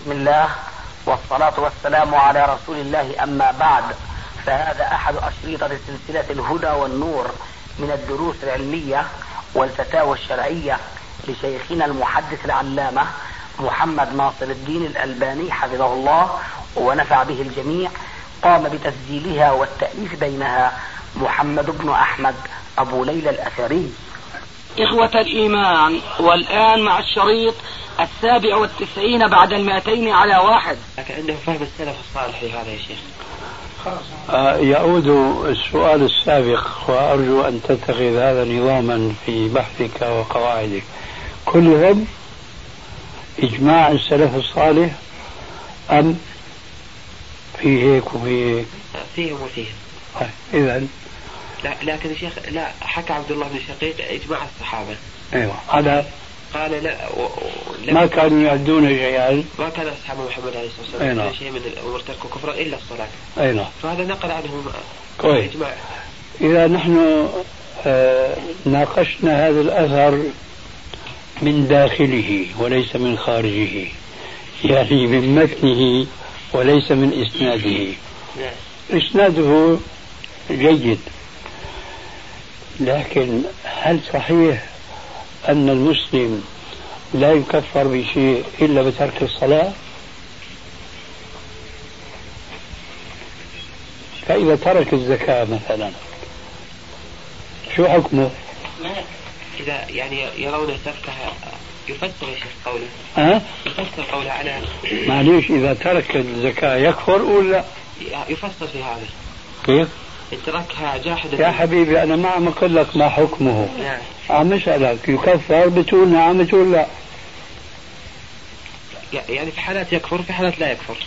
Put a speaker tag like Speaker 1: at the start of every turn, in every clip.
Speaker 1: بسم الله والصلاة والسلام على رسول الله، أما بعد، فهذا أحد أشريطة سلسلة الهدى والنور من الدروس العلمية والفتاوى الشرعية لشيخنا المحدث العلامة محمد ناصر الدين الألباني حفظه الله ونفع به الجميع. قام بتسجيلها والتأليف بينها محمد بن أحمد أبو ليلى الأثري.
Speaker 2: إخوة الإيمان، والآن مع الشريط 97 بعد 200 على 1.
Speaker 3: لكن عنده فهم السلف الصالح في هذا يا شيخ.
Speaker 4: يعود السؤال السابق، وأرجو أن تتخذ هذا نظاما في بحثك وقواعدك. كلهم إجماع السلف الصالح أم في هيك وفي هيك؟
Speaker 3: فيهم وفيهم.
Speaker 4: إذن
Speaker 3: لا، لكن يا شيخ لا، حكى عبد الله بن شقيق إجماع الصحابة.
Speaker 4: أيوة، هذا
Speaker 3: قال لا
Speaker 4: ما كانوا يعدون شيئا،
Speaker 3: ما كان أصحاب محمد عليه الصلاة والسلام شيء من الأمور تركوا كفرا إلا الصلاة.
Speaker 4: أيوة.
Speaker 3: فهذا نقل عنهم
Speaker 4: كويس.
Speaker 3: إجماع.
Speaker 4: إذا نحن ناقشنا هذا الأثر من داخله وليس من خارجه، يعني من متنه وليس من إسناده. إسناده جيد، لكن هل صحيح أن المسلم لا يكفر بشيء إلا بترك الصلاة؟ فإذا ترك الزكاة مثلا شو حكمه؟
Speaker 3: إذا يعني يرون تركها يفسر يا شيخ قوله. يفسر قوله على
Speaker 4: معليش، إذا ترك الزكاة يكفر ولا؟
Speaker 3: يفسر في هذا.
Speaker 4: كيف؟
Speaker 3: تركها جاحدا.
Speaker 4: يا حبيبي أنا ما عم أقول لك ما حكمه.
Speaker 3: نعم.
Speaker 4: عم أسألك يكفر، بتقول نعم بتقول لا.
Speaker 3: يعني في حالات يكفر، في حالات لا يكفر.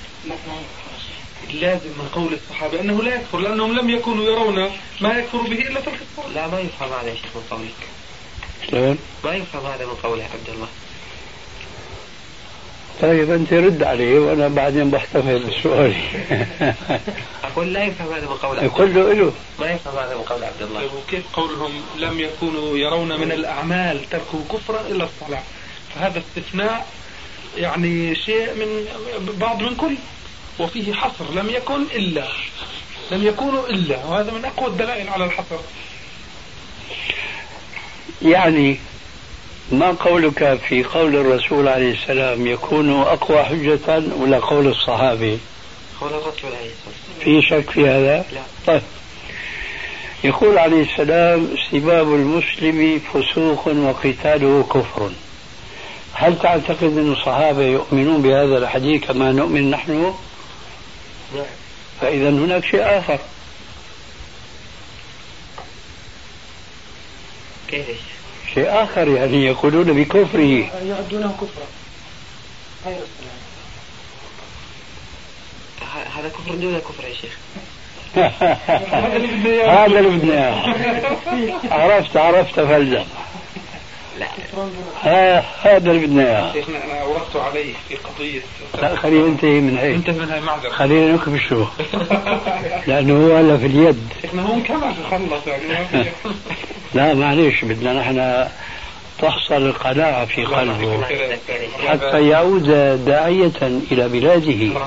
Speaker 5: لازم من قول الصحابة أنه لا يكفر، لأنهم لم يكونوا يرون ما يكفر به إلا ترك الصلاة.
Speaker 3: لا، ما يفهم هذا يا شيخ من قولك.
Speaker 4: شلون؟
Speaker 3: ما يفهم هذا من قوله عبد الله.
Speaker 4: طيب أنت رد عليه وأنا بعدين بحتفل بسؤالي.
Speaker 3: أقول لا يفهم هذا من قول عبد
Speaker 4: الله. يقول له
Speaker 3: ما يفهم هذا من قول عبد الله.
Speaker 5: وكيف قولهم لم يكونوا يرون من الأعمال تركوا كفرا إلا الصلاة؟ فهذا استثناء، يعني شيء من بعض من كل، وفيه حصر، لم يكونوا إلا، وهذا من أقوى الدلائل على الحصر.
Speaker 4: يعني ما قولك في قول الرسول عليه السلام يكون أقوى حجة ولا قول الصحابي؟
Speaker 3: قول الرسول عليه السلام.
Speaker 4: في شك في هذا؟
Speaker 3: لا.
Speaker 4: طيب، يقول عليه السلام سباب المسلم فسوق وقتاله كفر. هل تعتقد أن الصحابة يؤمنون بهذا الحديث كما نؤمن نحن؟
Speaker 3: لا.
Speaker 4: فإذا هناك شيء آخر.
Speaker 3: كيف؟
Speaker 4: شيء آخر، يعني يقولون بكفره،
Speaker 5: يعدونه كفرا غير الصلاة.
Speaker 3: هذا كفر دون كفر يا شيخ.
Speaker 4: هذا اللي بدنا اياه. عرفت فلزم.
Speaker 3: لا،
Speaker 4: هذا اللي بدنا اياه.
Speaker 5: شيخنا أنا أوردت عليه في قضية.
Speaker 4: لا، خلينا ننتهي من هيك.
Speaker 5: انتهي من هاي معذرة.
Speaker 4: خلينا نكبشه لأنه هو هلا في اليد.
Speaker 5: شيخنا هون كمان خلص يعني.
Speaker 4: لا معليش، بدنا نحن تحصل القناعة في قلبه حتى يعود داعية إلى بلاده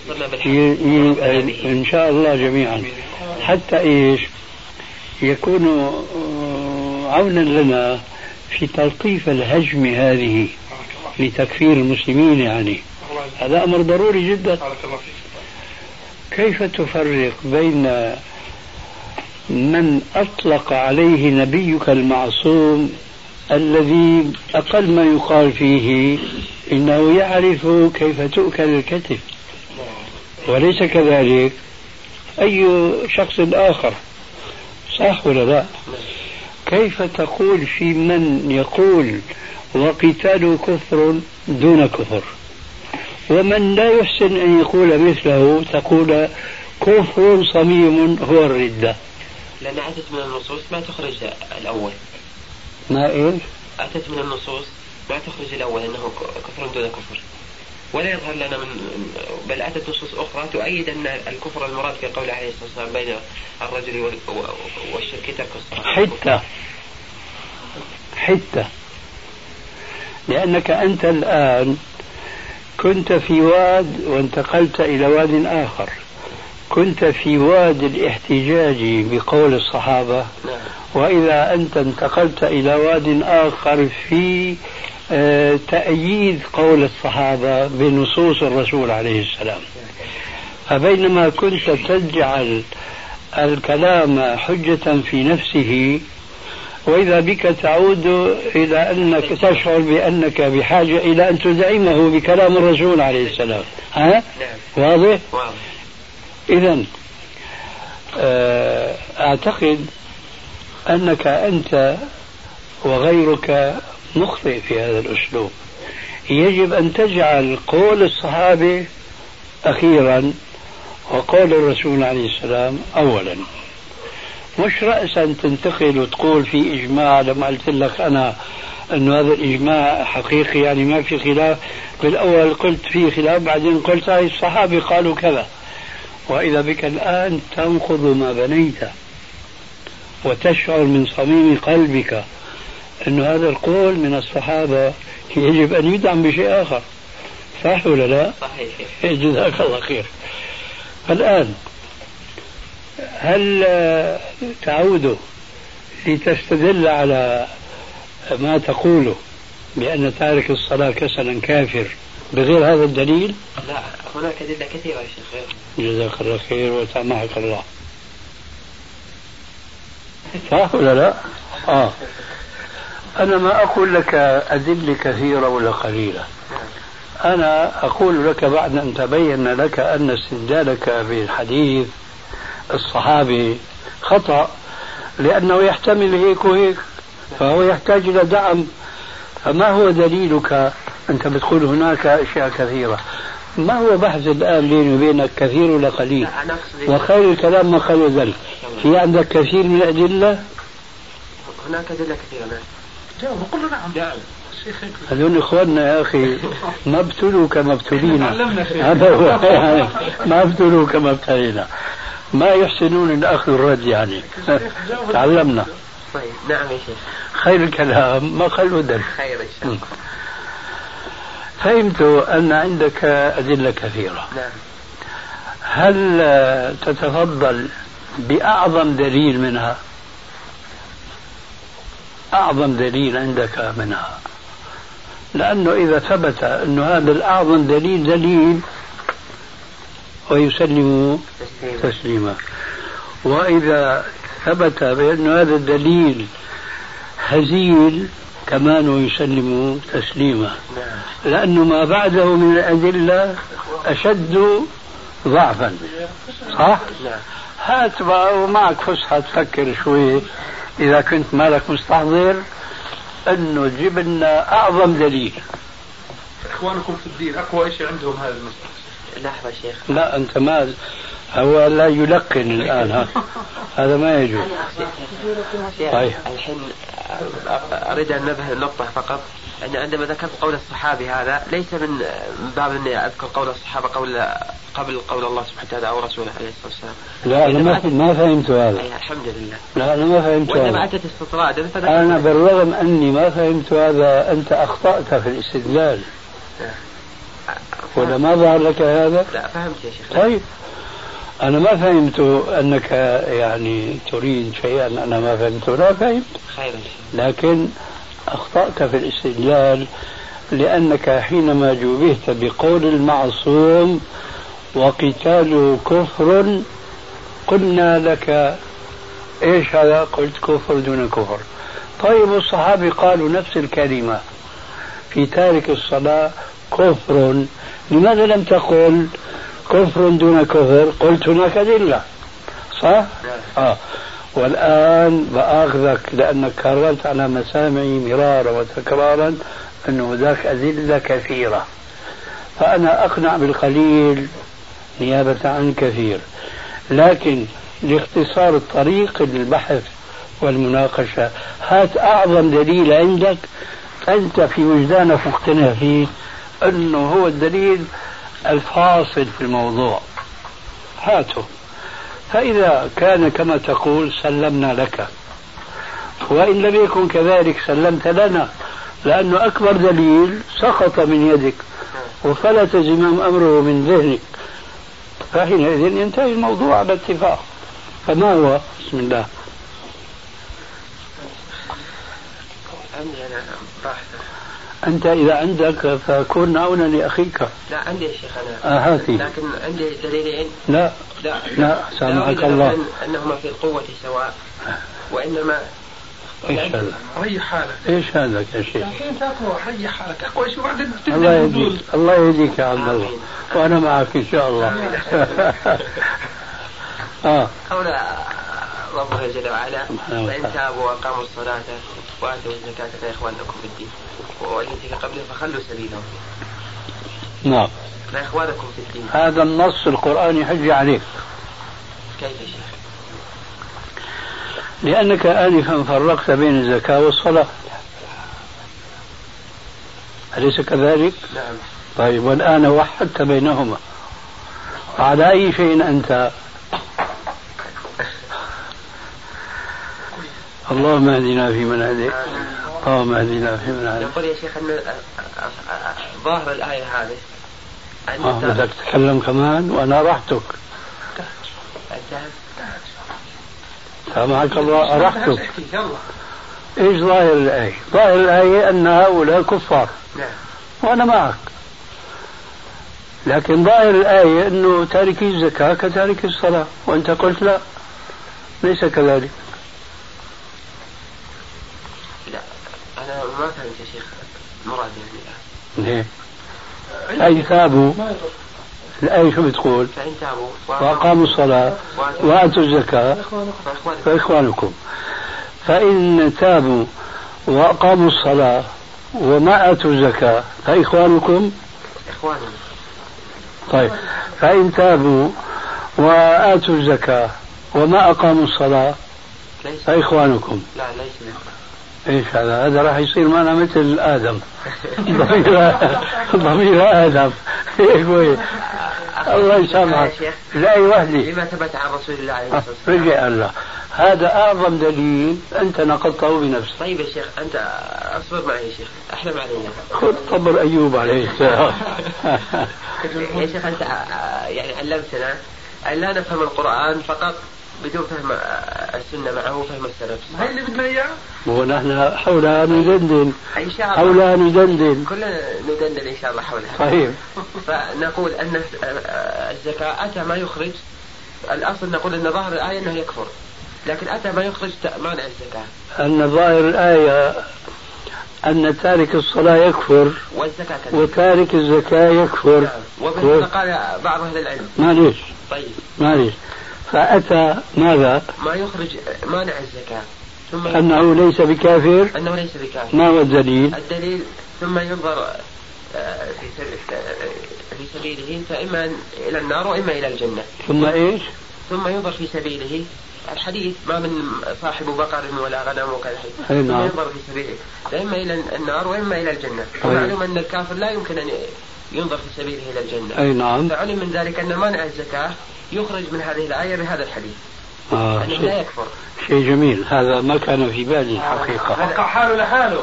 Speaker 4: إن شاء الله جميعا، حتى إيش يكون عونا لنا في تلطيف الهجم هذه لتكفير المسلمين. يعني هذا أمر ضروري جدا. كيف تفرق بين من أطلق عليه نبيك المعصوم الذي أقل ما يقال فيه إنه يعرف كيف تؤكل الكتف، وليس كذلك أي شخص آخر؟ صح ولا لا؟ كيف تقول في من يقول وقتال كفر دون كفر، ومن لا يحسن أن يقول مثله تقول كفر صميم هو الردة؟
Speaker 3: لأن أتت من النصوص ما تخرج الأول.
Speaker 4: ما إيش؟
Speaker 3: أتت من النصوص ما تخرج الأول أنه كفر دون كفر، ولا يظهر لنا بل أتت نصوص أخرى تؤيد أن الكفر المراد في قول عليه الصلاة والسلام بين الرجل والشرك ترك الصلاة. حتى
Speaker 4: لأنك أنت الآن كنت في واد وانتقلت إلى واد آخر، كنت في واد الاحتجاج بقول الصحابة، وإذا أنت انتقلت إلى واد آخر في تأييد قول الصحابة بنصوص الرسول عليه السلام. فبينما كنت تجعل الكلام حجة في نفسه، وإذا بك تعود إلى أنك تشعر بأنك بحاجة إلى أن تدعمه بكلام الرسول عليه السلام. ها؟ واضح؟ إذن أعتقد أنك أنت وغيرك مخطئ في هذا الأسلوب. يجب أن تجعل قول الصحابة أخيرا وقول الرسول عليه السلام أولا، مش رأسا تنتقل وتقول في إجماع. لما قلت لك أنا أنه هذا الإجماع حقيقي يعني ما في خلاف، بالأول قلت في خلاف، بعدين قلت هاي الصحابة قالوا كذا، وإذا بك الآن تنقض ما بنيت وتشعر من صميم قلبك أن هذا القول من الصحابة يجب أن يدعم بشيء آخر. صح ولا لا؟ صحيح. جزاك الله خير. الآن هل تعود لتستدل على ما تقوله بأن تارك الصلاة كسلا كافر بغير هذا الدليل؟
Speaker 3: لا، هناك أدلة كثيرة يا شيخ.
Speaker 4: جزاك الله خير وسامحك الله. صح ولا لا؟ أنا ما أقول لك أدلة كثيرة ولا قليلة، أنا أقول لك بعد أن تبين لك أن استدلالك بالحديث الصحابي خطأ، لأنه يحتمل هيك وهيك، فهو يحتاج إلى دعم. فما هو دليلك؟ أنت بتقول هناك أشياء كثيرة، ما هو بحث الآن بيني وبينك كثير ولا قليل؟ وخير الكلام ما خير ذلك. في عندك كثير من الأدلة؟
Speaker 3: هناك أدلة كثيرة.
Speaker 5: جاوب قل له نعم.
Speaker 4: هذول إخواننا يا أخي ما ابتلوا كما ابتلينا، هذا هو يعني ما ابتلوا كما ابتلينا، ما يحسنون الأخذ والرد يعني. تعلمنا.
Speaker 3: طيب نعم يا شيخ.
Speaker 4: خير الكلام ما خلو دل.
Speaker 3: خير إن شاء الله.
Speaker 4: فهمت أن عندك أدلة كثيرة.
Speaker 3: نعم.
Speaker 4: هل تتفضل بأعظم دليل منها؟ أعظم دليل عندك منها، لأنه إذا ثبت أن هذا الأعظم دليل ويسلم تسليما، وإذا ثبت بأن هذا الدليل هزيل كمان ويسلم تسليما، لأنه ما بعده من الأدلة أشد ضعفا. صح؟ هات بقى ومعك فسحة تفكر شوي إذا كنت مالك مستحضر أنه تجيب لنا أعظم دليل.
Speaker 5: إخوانكم في الدين أقوى شيء عندهم هذا المسألة.
Speaker 3: لحظة شيخ.
Speaker 4: لا أنت ما هو لا يلقن الآن هذا ما يجوز.
Speaker 3: طيب. الحين أريد أن نبه النقطة فقط، أن عندما ذكرت قول الصحابي هذا ليس من باب أني أذكر قول الصحابة قبل قول الله سبحانه وتعالى أو رسوله عليه الصلاة والسلام.
Speaker 4: لا أنا ما فهمت هذا.
Speaker 3: الحمد لله.
Speaker 4: لا أنا ما فهمت هذا.
Speaker 3: وإنما أتت استطرادا.
Speaker 4: أنا بالرغم أني ما فهمت هذا أنت أخطأت في الاستدلال. ولا ما ظهر لك هذا؟
Speaker 3: لا فهمت يا شيخ.
Speaker 4: طيب أنا ما فهمت أنك يعني تريد شيئا أنا ما فهمته. لا فهمت.
Speaker 3: خير.
Speaker 4: لكن أخطأت في الاستدلال، لأنك حينما جوبهت بقول المعصوم وقتاله كفر قلنا لك إيش هذا؟ قلت كفر دون كفر. طيب الصحابة قالوا نفس الكلمة في تارك الصلاة كفر، لماذا لم تقل كفر دون كفر؟ قلت هناك أدلة. صح؟ والآن بأخذك لأنك كررت على مسامعي مرارا وتكرارا أنه ذاك أدلة كثيرة، فأنا أقنع بالقليل نيابة عن كثير. لكن لاختصار الطريق للبحث والمناقشة هات أعظم دليل عندك أنت في وجدانك مقتنع فيه أنه هو الدليل الفاصل في الموضوع، هاته. فإذا كان كما تقول سلمنا لك، وإن لم يكن كذلك سلمت لنا، لأنه أكبر دليل سقط من يدك وفلت زمام أمره من ذهنك، فحينئذ ينتهي الموضوع على اتفاق. فما هو؟ بسم الله.
Speaker 3: عندي أنا بحث.
Speaker 4: أنت إذا عندك فكن عونا لأخيك.
Speaker 3: لا عندي يا شيخ أنا.
Speaker 4: هاتي.
Speaker 3: لكن عندي دليلين.
Speaker 4: لا سامحك الله.
Speaker 3: أنهما في القوة سواء، وإنما
Speaker 4: ايش هذا؟
Speaker 5: ريح حالك.
Speaker 4: ايش هذا يا شيخ؟
Speaker 5: لكن تروح ريح حالك اقوى شيء بعدين
Speaker 4: الله يهديك. الله يهديك يا عبد الله، وانا معك ان شاء الله.
Speaker 3: قول ربنا جل وعلا: فإن تابوا وأقاموا الصلاة وآتوا الزكاة فإخوانكم في الدين، والتي قبله فخلوا سبيلهم.
Speaker 4: نعم.
Speaker 3: فإخوانكم في الدين.
Speaker 4: هذا النص القرآني حجة عليك.
Speaker 3: كيف يا شيخ؟
Speaker 4: لأنك آنفا فرقت بين الزكاة والصلاة، أليس كذلك؟
Speaker 3: نعم.
Speaker 4: طيب، والآن وحدت بينهما، على أي شيء أنت؟ اللهم اهدنا فيمن هديت، اللهم اهدنا فيمن هديت.
Speaker 3: يقول يا شيخ أن ظاهر الآية هذه
Speaker 4: بدك تتكلم كمان وأنا راحتك. سامحك الله، أرحتك. إيش ظاهر الآية؟ ظاهر الآية أن هؤلاء كفار.
Speaker 3: نعم.
Speaker 4: وأنا معك. لكن ظاهر الآية أنه تاركي الزكاة كتارك الصلاة، وأنت قلت لا، ليس كذلك.
Speaker 3: لا أنا ما فهمت يا شيخ مراد يعني.
Speaker 4: ليه؟ أي تابوا. الآية شو بتقول؟
Speaker 3: فإن تابوا
Speaker 4: وأقاموا الصلاة وآتوا الزكاة فإخوانكم. فإن تابوا وأقاموا الصلاة وما آتوا الزكاة فإخوانكم. طيب، فإن تابوا وآتوا الزكاة وما أقاموا الصلاة فإخوانكم.
Speaker 3: لا ليس.
Speaker 4: ايش هذا راح يصير معنا مثل آدم. ضمير آدم. الله يسامحك. لا أي وحدة.
Speaker 3: لما ثبت عن رسول الله عليه الصلاة والسلام.
Speaker 4: رجع الله. هذا أعظم دليل أنت نقضته بنفسك.
Speaker 3: طيب يا شيخ أنت أصبر معي يا شيخ، أحلم علينا.
Speaker 4: خذ صبر أيوب عليه السلام.
Speaker 3: يا شيخ أنت يعني علمتنا أن لا نفهم القرآن فقط بدون فهم السنة معه وفهم السلف.
Speaker 5: هاي اللي بدنا إياه.
Speaker 4: ونحن حولها ندندن.
Speaker 3: إن شاء الله.
Speaker 4: حولها ندندن.
Speaker 3: كلنا ندندن إن شاء الله حولها.
Speaker 4: طيب.
Speaker 3: فنقول أن الزكاة أتى ما يخرج. الأصل نقول أن ظاهر الآية أنه يكفر، لكن أتى ما يخرج مانع الزكاة.
Speaker 4: أن ظاهر الآية أن تارك الصلاة يكفر وتارك الزكاة يكفر.
Speaker 3: نعم. وبهذا قال بعض أهل العلم.
Speaker 4: معليش.
Speaker 3: طيب.
Speaker 4: معليش. فأتى ماذا؟
Speaker 3: ما يخرج مانع الزكاة. ثم
Speaker 4: أنه ليس بكافر.
Speaker 3: أنه ليس بكافر.
Speaker 4: ما هو الدليل؟
Speaker 3: الدليل ثم ينظر في سبيله فإما إلى النار وإما إلى الجنة.
Speaker 4: ثم إيش؟
Speaker 3: ثم ينظر في سبيله. الحديث ما من صاحب بقر ولا غنم وكذا. ثم ينظر في سبيله فإما إلى النار وإما إلى الجنة. ومعلوم أن الكافر لا يمكن أن ينظر في سبيله إلى الجنة.
Speaker 4: أي نعم.
Speaker 3: فعلم من ذلك أن مانع الزكاة يخرج من هذه الآية بهذا الحديث. أنه لا يكفر.
Speaker 4: شيء جميل، هذا ما كان في بالي الحقيقة.
Speaker 5: وقع حاله لحاله.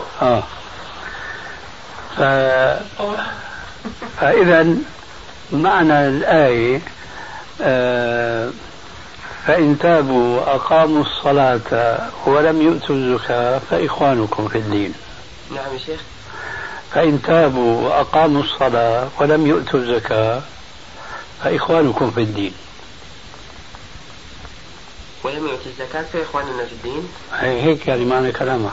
Speaker 4: فإذا معنى الآية فإن تابوا وأقاموا الصلاة ولم يؤتوا الزكاة فإخوانكم في الدين.
Speaker 3: نعم يا شيخ.
Speaker 4: فإن تابوا وأقاموا الصلاة ولم يؤتوا الزكاة فإخوانكم في الدين.
Speaker 3: ولم يؤتوا الزكاة فإخواننا في الدين.
Speaker 4: هيك يعني معنى كلامك،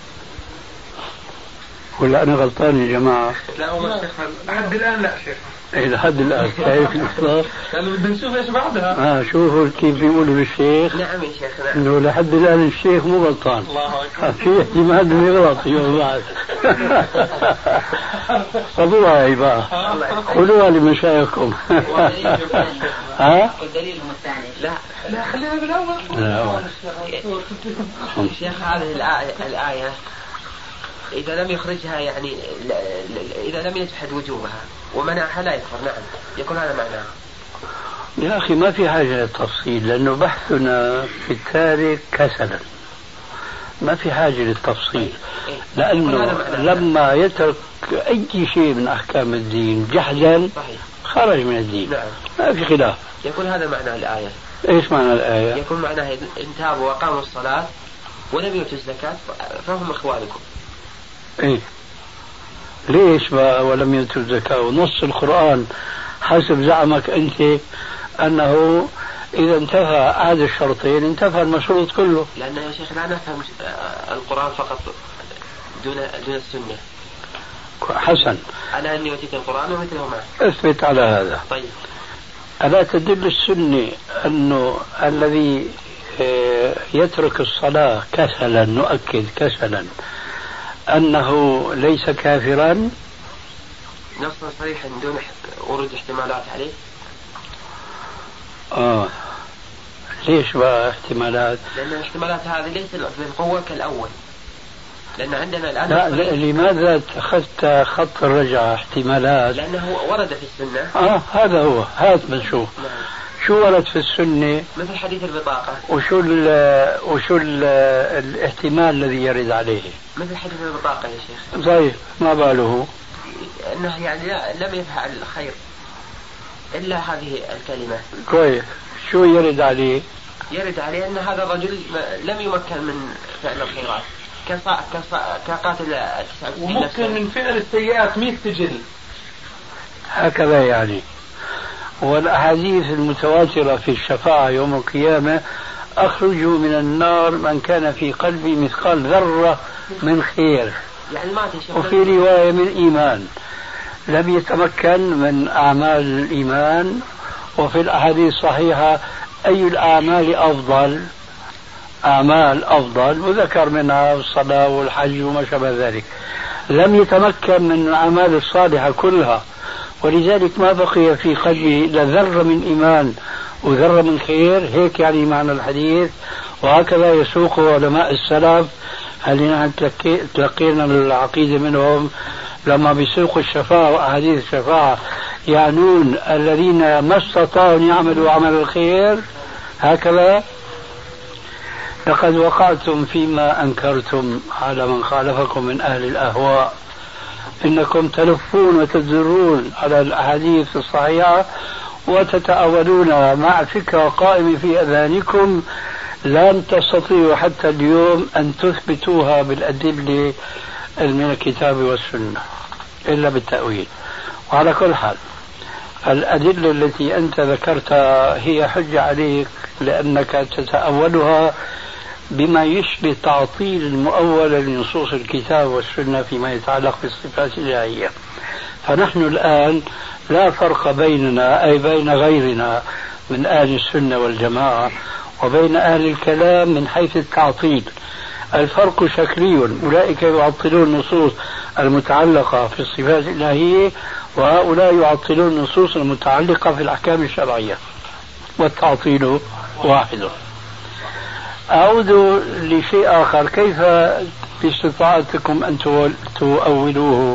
Speaker 4: ولا أنا غلطان يا جماعة؟
Speaker 5: لا والله شيخ لحد الآن لا شيخ.
Speaker 4: إيه لحد الآن شايف الإصلاح؟
Speaker 5: لأنه بدنا نشوف إيش بعدها.
Speaker 4: شوفوا كيف بيقولوا للشيخ.
Speaker 3: نعم يا شيخ. نعم.
Speaker 4: إنه لحد الآن الشيخ مو غلطان.
Speaker 5: الله أكبر.
Speaker 4: في احتمال إنه يغلط يوم بعد. خذوها هي بقى. قولوها لمشايخكم.
Speaker 3: والدليل الثاني. لا
Speaker 5: خلينا بالأول.
Speaker 4: لا.
Speaker 3: شيخ هذه الآية إذا لم يخرجها يعني إذا لم يجحد وجوبها ومنعها لا يكفر. نعم يكون هذا معناه.
Speaker 4: يا أخي ما في حاجة للتفصيل، لأنه بحثنا في التارك كسلا، ما في حاجة للتفصيل. لأنه لما يترك أي شيء من أحكام الدين جحدا خرج من الدين.
Speaker 3: نعم.
Speaker 4: ما في خلاف.
Speaker 3: يكون هذا معنى الآية.
Speaker 4: إيش معنى الآية؟
Speaker 3: يكون معناها إن تابوا وقاموا الصلاة ولم يؤتوا الزكاة فهم إخوانكم.
Speaker 4: إيه ليش بقى ولم يؤتوا الزكاة؟ ونص القرآن حسب زعمك أنت أنه إذا انتفى أحد الشرطين انتفى المشروط كله.
Speaker 3: لأن يا شيخ لا نفهم القرآن فقط دون السنة.
Speaker 4: حسن.
Speaker 3: على أني أتيت القرآن ومثله معه.
Speaker 4: اثبت على هذا.
Speaker 3: طيب.
Speaker 4: ألا تدل السنة أنه الذي يترك الصلاة كسلا، نؤكد كسلا، أنه ليس كافرا؟
Speaker 3: نص صريح دون ورود احتمالات عليه.
Speaker 4: ليش بقى احتمالات؟
Speaker 3: لأن الاحتمالات هذه ليست بالقوة كالأول. لأن عندنا الآن
Speaker 4: لا لماذا اتخذت خط الرجعة احتمالات؟
Speaker 3: لأنه ورد في السنة.
Speaker 4: هذا هو. هات بنشوف.
Speaker 3: نعم.
Speaker 4: شو ورد في السنة؟
Speaker 3: مثل حديث البطاقة.
Speaker 4: وشو الاحتمال الذي يرد عليه؟
Speaker 3: مثل حديث البطاقة يا شيخ.
Speaker 4: طيب ما باله؟
Speaker 3: أنه يعني لم يفعل الخير إلا هذه الكلمة.
Speaker 4: كويس. شو يرد عليه؟
Speaker 3: يرد عليه أن هذا الرجل لم يمكن من فعل الخيرات كقاتل 99
Speaker 5: وممكن من فعل السيئات 100 سجل.
Speaker 4: هكذا يعني. والأحاديث المتواترة في الشفاعة يوم القيامة: أخرجوا من النار من كان في قلبي مثقال ذرة من خير.
Speaker 3: يعني
Speaker 4: وفي رواية من إيمان لم يتمكن من أعمال الإيمان. وفي الأحاديث الصحيحة أي الأعمال أفضل؟ أعمال أفضل، وذكر منها الصلاة والحج وما شابه ذلك. لم يتمكن من الأعمال الصالحة كلها، ولذلك ما بقي في قلبه إلا ذرة من إيمان وذرة من خير. هيك يعني معنى الحديث. وهكذا يسوقه علماء السلف اللي نحن تلقينا العقيدة منهم لما بيسوقوا الشفاعة وأحاديث الشفاعة، يعنون الذين ما استطاعوا أن يعملوا عمل الخير. هكذا: لقد وقعتم فيما أنكرتم على من خالفكم من أهل الأهواء، إنكم تلفون وتدرون على الأحاديث الصحيحة وتتأولون مع فكرة قائمة في أذهانكم لن تستطيعوا حتى اليوم أن تثبتوها بالأدلة من الكتاب والسنة إلا بالتأويل. وعلى كل حال الأدلة التي أنت ذكرتها هي حجة عليك، لأنك تتأولها بما يشبه تعطيل المؤول لنصوص الكتاب والسنة فيما يتعلق بالصفات الإلهية. فنحن الآن لا فرق بيننا أي بين غيرنا من أهل السنة والجماعة وبين أهل الكلام من حيث التعطيل. الفرق شكلي: أولئك يعطلون النصوص المتعلقة في الصفات الإلهية، وهؤلاء يعطلون النصوص المتعلقة في الأحكام الشرعية، والتعطيل واحد. أعود لشيء آخر: كيف باستطاعتكم أن تؤولوه؟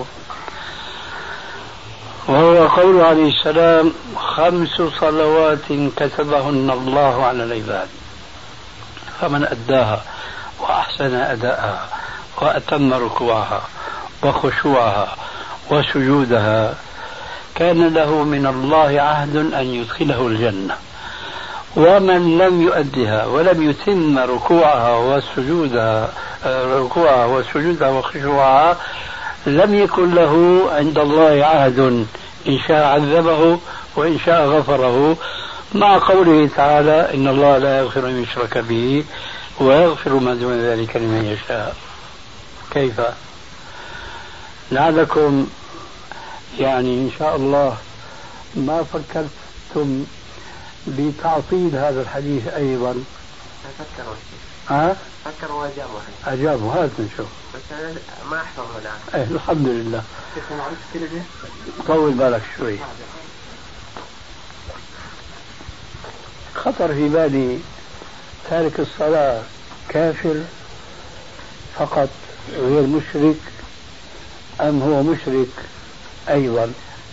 Speaker 4: وهو قول عليه السلام: 5 صلوات كتبهن الله على العباد، فمن أداها وأحسن أداءها وأتم ركوعها وخشوعها وسجودها كان له من الله عهد أن يدخله الجنة. ومن لم يؤدها ولم يتم ركوعها وسجودها وخشوعها لم يكن له عند الله عهد، إن شاء عذبه وإن شاء غفره، مع قوله تعالى: إن الله لا يغفر أن يشرك به ويغفر ما دون ذلك لمن يشاء. كيف؟ لعلكم يعني إن شاء الله ما فكرتم بتعطيل هذا الحديث أيضا.
Speaker 3: فكروا
Speaker 4: أجابوا. هات نشوف.
Speaker 3: بس أنا ما أحفظه الآن.
Speaker 4: الحمد لله. طول بالك شوي. خطر في بالي: تارك الصلاة كافر فقط غير مشرك، أم هو مشرك أيضا؟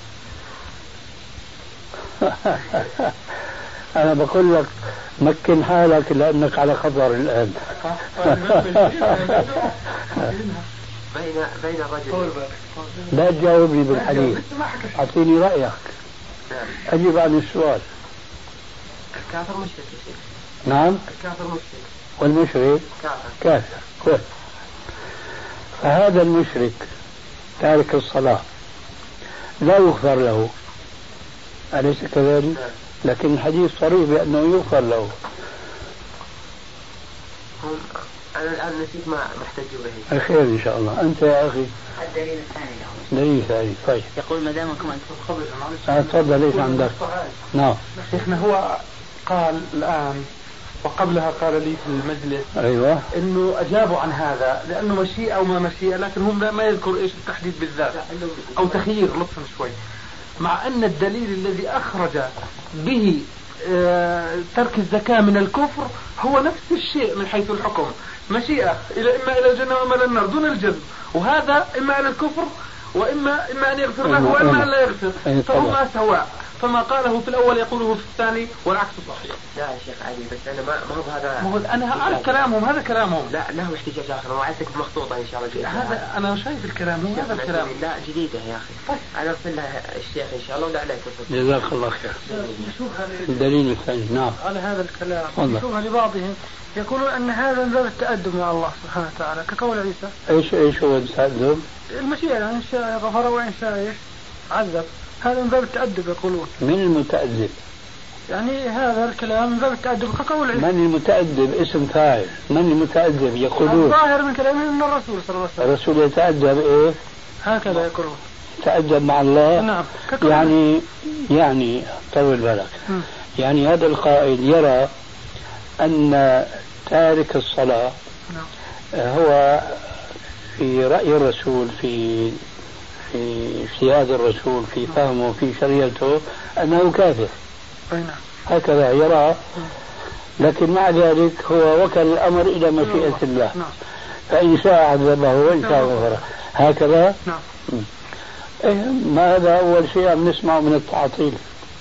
Speaker 4: أنا بقول لك مكن حالك لأنك على خطر الآن.
Speaker 3: بين الرجل.
Speaker 4: لا تجاوبني بالحديث، أعطيني رأيك. أجيب عن السؤال.
Speaker 3: الكافر مشرك يا شيخ.
Speaker 4: نعم.
Speaker 3: الكافر مشرك.
Speaker 4: والمشرك كافر. كويس. فهذا المشرك تارك الصلاة لا يغفر له، أليس كذلك؟ لكن الحديث صريح بأنه يغفر له.
Speaker 3: أنا الآن نسيت ما احتجوا به.
Speaker 4: الخير إن شاء الله. أنت يا أخي
Speaker 1: الدليل الثاني له.
Speaker 4: دليل ثاني. طيب.
Speaker 1: يقول ما دامكم أنتم
Speaker 4: تفضل. ليش عندك؟ نعم.
Speaker 5: شيخنا هو قال الآن وقبلها قال لي في المجلس
Speaker 4: أيوة
Speaker 5: إنه أجابوا عن هذا لأنه مشيئة وما مشيئة، لكن هم ما يذكر إيش التحديد بالذات أو تخيير لطفا شوي، مع أن الدليل الذي أخرج به ترك الزكاة من الكفر هو نفس الشيء من حيث الحكم، مشيئة إما إلى الجنة وإما إلى النار دون الجزم، وهذا إما إلى الكفر وإما أن يغفر له وإما أن لا يغفر، فهما سواء، فما قاله في الأول يقوله في الثاني والعكس صحيح.
Speaker 3: لا يا شيخ علي بس أنا ما هو هذا.
Speaker 5: أنا أعرف كلامهم، هذا كلامهم.
Speaker 3: لا له احتجاج آخر وعدتك بمخطوطة إن شاء الله.
Speaker 5: هذا أنا شايف الكلام هذا الكلام.
Speaker 3: لا جديدة يا أخي. أنا أرسل لها الشيخ إن شاء الله ولا عليك.
Speaker 4: جزاك الله خير. الدليل الثاني. نعم.
Speaker 6: على هذا الكلام نشوفها لبعضهم يقولون أن هذا من باب التأدب مع الله سبحانه وتعالى كقول عيسى.
Speaker 4: إيش هو التأدب؟
Speaker 6: المشيئة إن شاء غفر وإن شاء عذب، هذا من باب التأدب يقولون.
Speaker 4: من المتأدب؟
Speaker 6: يعني هذا الكلام من باب التأدب كقول عيسى.
Speaker 4: من المتأدب اسم فاعل، من المتأدب يقولون.
Speaker 6: الظاهر من كلامه من الرسول صلى الله عليه وسلم.
Speaker 4: الرسول يتأدب إيه؟
Speaker 6: هكذا يقولون.
Speaker 4: يتأدب مع الله.
Speaker 6: نعم.
Speaker 4: يعني طول بالك. يعني هذا القائل يرى أن تارك الصلاة هو في رأي الرسول في اجتهاد الرسول في فهمه في شريعته أنه كافر. هكذا يرى، لكن مع ذلك هو وكل الأمر إلى مشيئة الله، فإن شاء عذبه وإن شاء غفره. هكذا. ما هذا أول شيء عم نسمعه من التعطيل.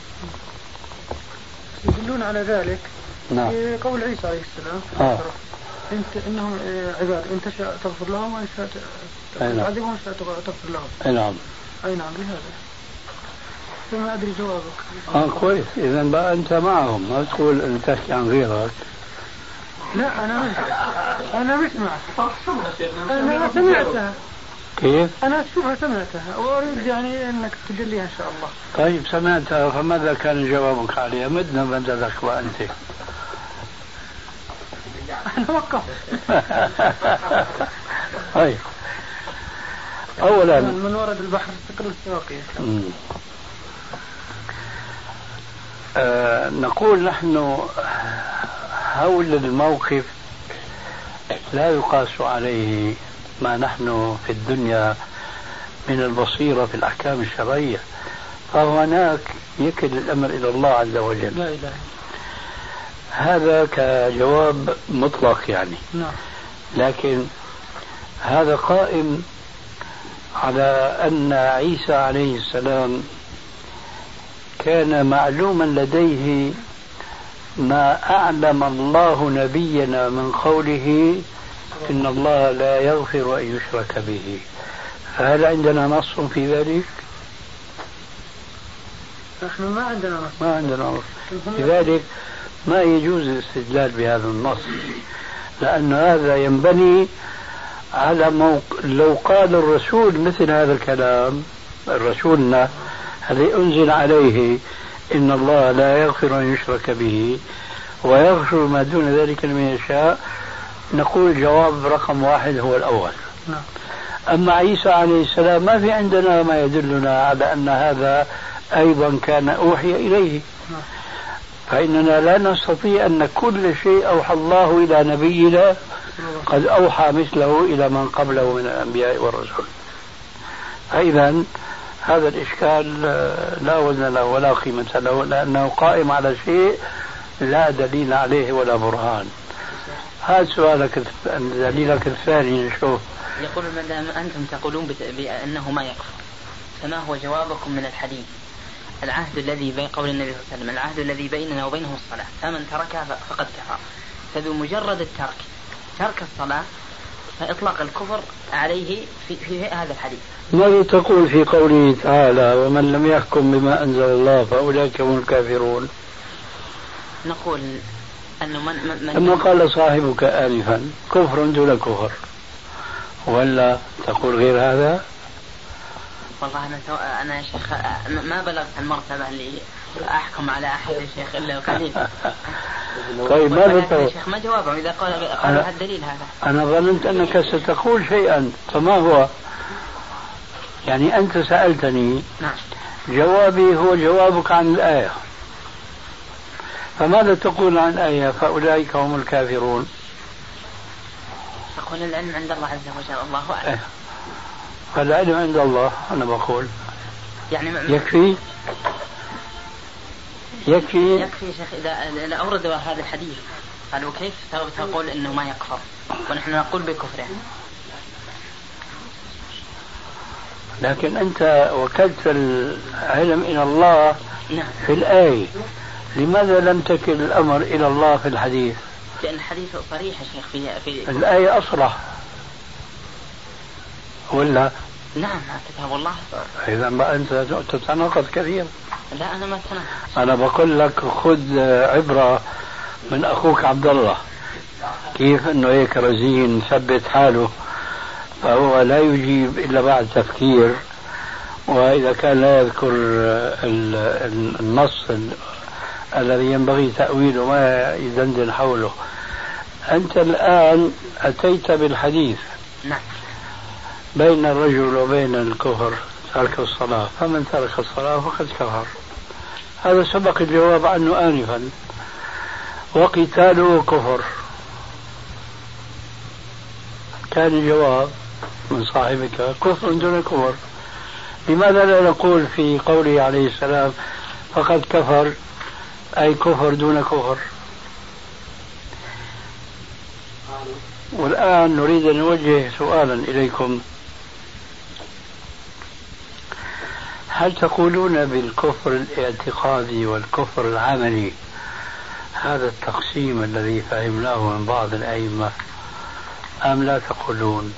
Speaker 6: يدلون على ذلك.
Speaker 4: نعم.
Speaker 6: في قول عيسى عليه السلام إنهم عباد إن تشاء تغفر لهم وإن شاء تعذبهم وإن شاء تغفر لهم.
Speaker 4: نعم.
Speaker 6: أي نعم بهذا. فما أدري جوابك.
Speaker 4: كويس. إذا بقى أنت معهم، ما تقول أن تحكي عن غيرك.
Speaker 6: لا أنا مش معك. أنا سمعتها.
Speaker 4: كيف؟
Speaker 6: أنا شوفها سمعتها وأريد يعني أنك تدليها إن شاء الله.
Speaker 4: طيب سمعتها، فماذا كان جوابك عليها؟ مدنا بدلك وأنت.
Speaker 6: أنا وقفت.
Speaker 4: طيب. أولا
Speaker 6: من ورد البحر استقر السواقي.
Speaker 4: نقول نحن هول الموقف لا يقاس عليه ما نحن في الدنيا من البصيرة في الأحكام الشرعية، فهناك يكل الأمر إلى الله عز وجل.
Speaker 6: لا إله.
Speaker 4: هذا كجواب مطلق يعني.
Speaker 6: نعم.
Speaker 4: لكن هذا قائم على أن عيسى عليه السلام كان معلوما لديه ما أعلم الله نبينا من قوله إن الله لا يغفر أن يشرك به. فهل عندنا نص في ذلك؟
Speaker 6: نحن ما عندنا نص.
Speaker 4: ما عندنا نص. لذلك ما يجوز الاستدلال بهذا النص، لأن هذا ينبني على لو قال الرسول مثل هذا الكلام، رسولنا الذي أنزل عليه إن الله لا يغفر أن يشرك به ويغفر ما دون ذلك لمن يشاء، نقول جواب رقم واحد هو الأول. أما عيسى عليه السلام ما في عندنا ما يدلنا على أن هذا أيضا كان أوحي إليه، فإننا لا نستطيع أن كل شيء أوحى الله إلى نبينا قد أوحى مثله إلى من قبله من الأنبياء والرسل. فإذا هذا الإشكال لا وزن له ولا قيمة له، لأنه قائم على شيء لا دليل عليه ولا برهان. هذا سؤالك دليلك الثاني. نشوف.
Speaker 1: يقول ما دام أنتم تقولون بأنه ما يكفر، فما هو جوابكم من الحديث العهد الذي بين قول النبي صلى الله عليه وسلم العهد الذي بيننا وبينهم الصلاة، فمن تركها فقد كفر. فبمجرد ترك الصلاة
Speaker 7: فإطلاق الكفر عليه في هذا الحديث.
Speaker 4: ماذا تقول في قوله تعالى ومن لم يحكم بما أنزل الله فأولئك هم الكافرون؟
Speaker 7: نقول أنه
Speaker 4: لما قال صاحبك آنفا كفر دون كفر، ولا تقول غير هذا؟
Speaker 7: والله أنا يا شيخ ما بلغت المرتبة اللي أحكم على أحد يا شيخ إلا القليل.
Speaker 4: طيب ماذا تقول؟
Speaker 7: يا شيخ ما جوابهم إذا قال الدليل هذا؟
Speaker 4: أنا ظننت أنك ستقول شيئا، فما هو؟ يعني أنت سألتني.
Speaker 7: نعم.
Speaker 4: جوابي هو جوابك عن الآية، فماذا تقول عن الآية فأولئك هم الكافرون؟
Speaker 7: أقول العلم عند الله عز وجل، الله أعلم.
Speaker 4: فالعلم عند الله، أنا بقول
Speaker 7: يعني
Speaker 4: يكفي
Speaker 7: يا شيخ إذا أوردوا هذا الحديث قالوا كيف تقول إنه ما يكفر ونحن نقول بكفره؟
Speaker 4: لكن أنت وكلت العلم إلى الله في الآية، لماذا لم تكل الأمر إلى الله في الحديث؟
Speaker 7: لأن الحديث صريح يا شيخ في
Speaker 4: الآية أصرح ولا؟
Speaker 7: نعم كتاب الله.
Speaker 4: إذا ما أنت تتناقض كثير.
Speaker 7: لا أنا ما أتناقض.
Speaker 4: أنا بقول لك خذ عبرة من أخوك عبد الله، كيف أنه هيك رزين ثبت حاله، فهو لا يجيب إلا بعد تفكير، وإذا كان لا يذكر النص الذي ينبغي تأويله ما يدندن حوله. أنت الآن أتيت بالحديث.
Speaker 7: نعم.
Speaker 4: بين الرجل وبين الكفر ترك الصلاة، فمن ترك الصلاة فقد كفر. هذا سبق الجواب عنه آنفا. وقتاله كفر، كان الجواب من صاحبك كفر دون كفر. لماذا لا نقول في قوله عليه السلام فقد كفر أي كفر دون كفر؟ والآن نريد أن نوجه سؤالا إليكم. هل تقولون بالكفر الاعتقادي والكفر العملي هذا التقسيم الذي فهمناه من بعض الأئمة أم لا تقولون؟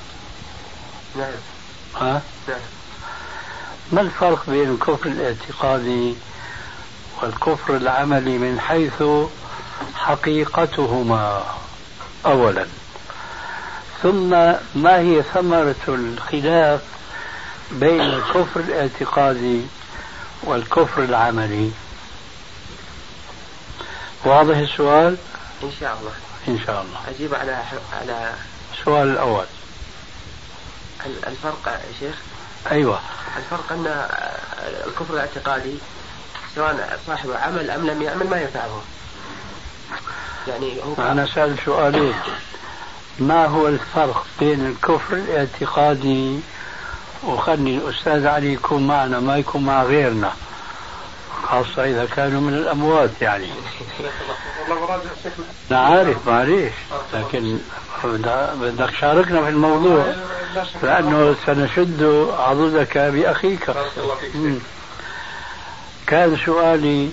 Speaker 3: نعم.
Speaker 4: ما الفرق بين الكفر الاعتقادي والكفر العملي من حيث حقيقتهما أولا، ثم ما هي ثمرة الخلاف بين الكفر الاعتقادي والكفر العملي؟ واضح السؤال؟
Speaker 3: إن شاء الله.
Speaker 4: إن شاء الله.
Speaker 3: أجيب على
Speaker 4: السؤال الأول.
Speaker 3: الفرق يا شيخ؟
Speaker 4: أيوة.
Speaker 3: الفرق أن الكفر الاعتقادي سواء صاحب عمل أم لم يعمل ما ينفعه. يعني
Speaker 4: أنا سأل سؤالين: ما هو الفرق بين الكفر الاعتقادي، وخلني الأستاذ علي يكون معنا ما يكون مع غيرنا، خاصة إذا كانوا من الأموات يعني. أنا عارف معليش، لكن بدك شاركنا في الموضوع لأنه سنشد عضدك بأخيك. كان سؤالي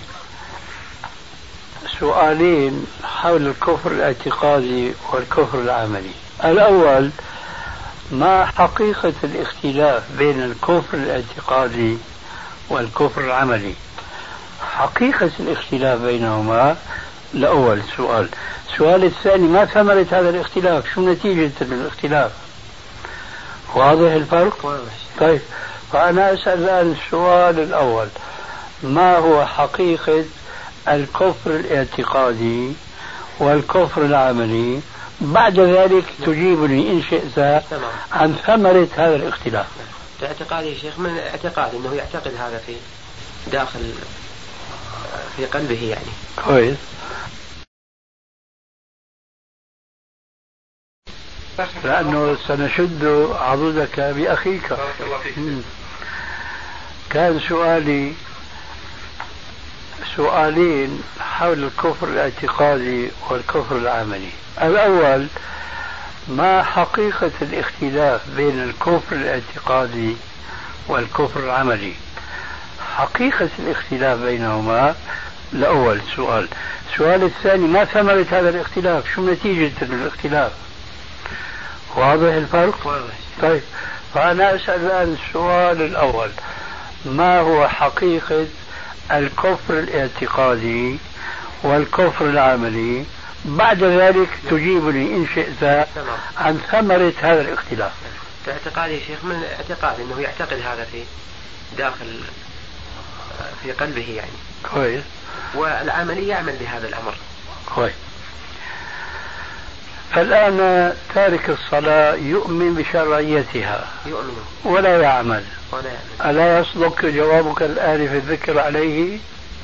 Speaker 4: سؤالين حول الكفر الاعتقادي والكفر العملي. الأول: ما حقيقة الاختلاف بين الكفر الاعتقادي والكفر العملي؟ حقيقة الاختلاف بينهما الأول سؤال. السؤال الثاني: ما ثمرة هذا الاختلاف؟ شو نتيجة الاختلاف؟ واضح الفرق؟ طيب، فأنا أسأل الآن السؤال الأول: ما هو حقيقة الكفر الاعتقادي والكفر العملي؟ بعد ذلك تجيبني إن شئت عن ثمرة هذا الاختلاف.
Speaker 3: الاعتقادي يا شيخ من الاعتقاد أنه يعتقد هذا في داخل في قلبه يعني.
Speaker 4: كويس. لأنه سنشد عضدك بأخيك. كان سؤالي سؤالين حول الكفر الاعتقادي والكفر العملي. الأول: ما حقيقة الاختلاف بين الكفر الاعتقادي والكفر العملي؟ حقيقة الاختلاف بينهما الأول سؤال. السؤال الثاني: ما ثمرة هذا الاختلاف؟ شو نتيجة الاختلاف؟ واضح الفرق؟
Speaker 3: واضح.
Speaker 4: طيب فأنا أسأل الآن السؤال الأول: ما هو حقيقة الكفر الاعتقادي والكفر العملي؟ بعد ذلك تجيبني إن شئت عن ثمرة هذا الاختلاف.
Speaker 3: الاعتقاد يا شيخ من اعتقاد أنه يعتقد هذا في داخل في قلبه يعني.
Speaker 4: كويس.
Speaker 3: والعملي يعمل بهذا الأمر.
Speaker 4: كويس. فالآن تارك الصلاة يؤمن بشرعيتها،
Speaker 3: يؤمن
Speaker 4: ولا يعمل.
Speaker 3: ولا يعمل.
Speaker 4: ألا يصدق جوابك الآن في الذكر عليه؟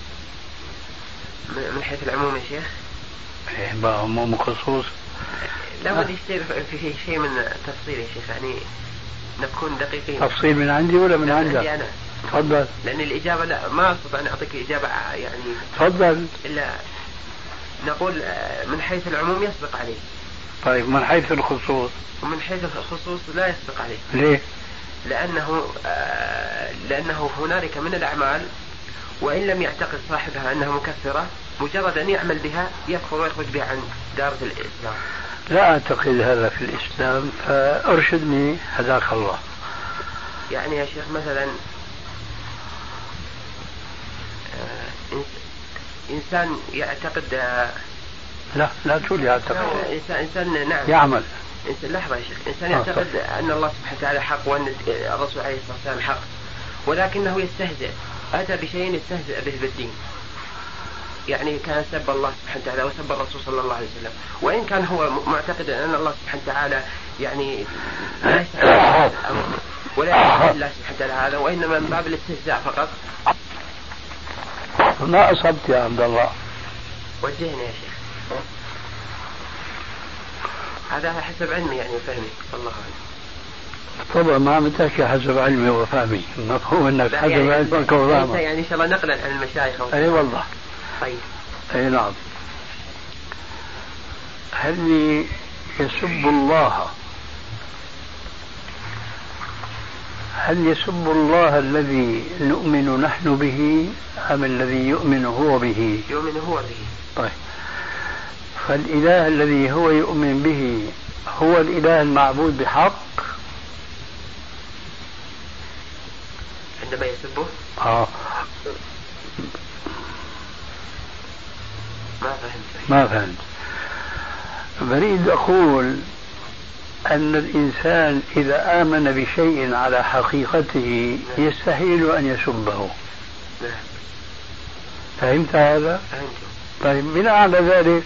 Speaker 3: من حيث العموم يا شيخ؟
Speaker 4: ما عموم خصوص؟
Speaker 3: لا بد يصير في شيء من تفصيل يا شيخ، يعني نكون دقيقين.
Speaker 4: تفصيل من عندي ولا من عندك؟
Speaker 3: عندي أنا.
Speaker 4: تفضل.
Speaker 3: لأن الإجابة لا ما أستطيع أن أعطيك إجابة يعني.
Speaker 4: تفضل.
Speaker 3: إلا نقول من حيث العموم يسبق عليه.
Speaker 4: طيب من حيث الخصوص؟
Speaker 3: ومن حيث الخصوص لا يسبق عليه.
Speaker 4: ليه؟
Speaker 3: لأنه هنالك من الأعمال وإن لم يعتقد صاحبها أنها مكفرة، مجرد أن يعمل بها يكفر ويخرج بها عن دائرة الإسلام.
Speaker 4: لا أعتقد هذا في الإسلام، فأرشدني هداك الله.
Speaker 3: يعني يا شيخ مثلا إنسان يعتقد
Speaker 4: لا تقول يعتقد.
Speaker 3: إنسان نعم
Speaker 4: يعمل.
Speaker 3: لحظة يا شيخ. إنسان يعتقد أن الله سبحانه وتعالى حق وأن الرسول عليه الصلاة والسلام حق، ولكنه يستهزئ، أتى بشيء يستهزئ به بالدين. يعني كان سب الله سبحانه وتعالى وسب الرسول صلى الله عليه وسلم، وإن كان هو معتقد أن الله سبحانه وتعالى يعني لا يستحق ولا يستحق الله سبحانه وتعالى هذا، وإنما من باب الاستهزاء فقط.
Speaker 4: ما أصبت يا عبد الله.
Speaker 3: وجهني يا شيخ. هذا حسب علمي يعني وفهمي والله أعلم.
Speaker 4: طبعا ما عم تحكي حسب علمي وفهمي، مفهوم انك حسب
Speaker 3: يعني
Speaker 4: علمك وفهمك.
Speaker 3: يعني ان شاء الله نقلا عن المشايخ.
Speaker 4: اي والله.
Speaker 3: طيب.
Speaker 4: اي نعم. هل يسب الله؟ هل يسب الله الذي نؤمن نحن به ام الذي يؤمن هو به؟
Speaker 3: يؤمن هو به.
Speaker 4: طيب فالاله الذي هو يؤمن به هو الاله المعبود بحق؟
Speaker 3: عندما يسبه؟
Speaker 4: ما فهمت. بريد أقول أن الإنسان إذا آمن بشيء على حقيقته يستحيل أن يسبه. فهمت هذا؟
Speaker 3: فهمت.
Speaker 4: طيب بناء على ذلك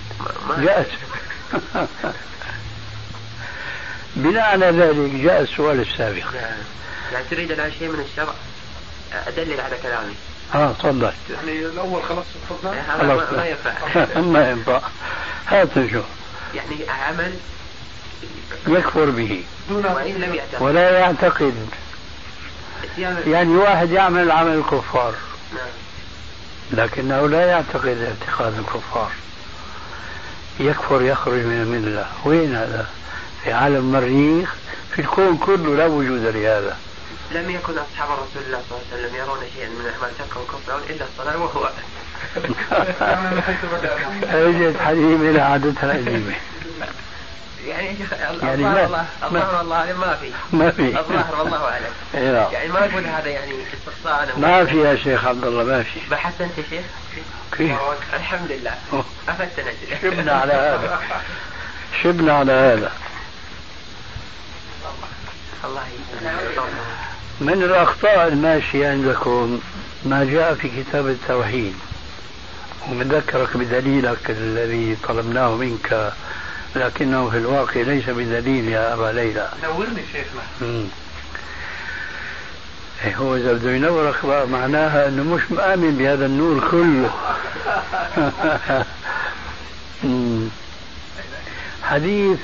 Speaker 4: جاء السؤال السابق.
Speaker 3: يعني تريد الآن شيء من الشرع أدلل على كلامي.
Speaker 4: تفضل.
Speaker 5: يعني الأول خلاص
Speaker 3: هذا ما ينفع.
Speaker 4: ما ينفع. هات نشوف.
Speaker 3: يعني عمل
Speaker 4: يكفر به
Speaker 3: وإن لم يعتقد.
Speaker 4: ولا يعتقد. يعني واحد يعمل عمل الكفار لكنه لا يعتقد اعتقاد الكفار، يكفر يخرج من الملة. وين هذا؟ في عالم مريخ في الكون كله لا وجود لهذا.
Speaker 3: لم يكن أصحاب رسول الله صلى الله عليه وسلم يرون شيئا من أعمال شرك وكفر إلا الصلاة وهو
Speaker 4: أجد حليم إلى عادتها القديمة.
Speaker 3: يعني الظاهر والله ما في الظاهر والله أعلم. يعني ما أقول هذا يعني استقصاء.
Speaker 4: ما في يا شيخ عبد الله ما في.
Speaker 3: بحثت أنت شيخ؟
Speaker 4: كيف؟
Speaker 3: الحمد لله أفدتنا.
Speaker 4: شبنا على هذا. شبنا على هذا.
Speaker 3: الله
Speaker 4: من الأخطاء الماشية عندكم ما جاء في كتاب التوحيد، ومذكرك بدليلك الذي طلبناه منك لكنه في الواقع ليس بدليل يا أبا ليلى.
Speaker 5: نورني شيخنا.
Speaker 4: هو إذا بده ينورك بقى معناها أنه مش مآمن بهذا النور كله. حديث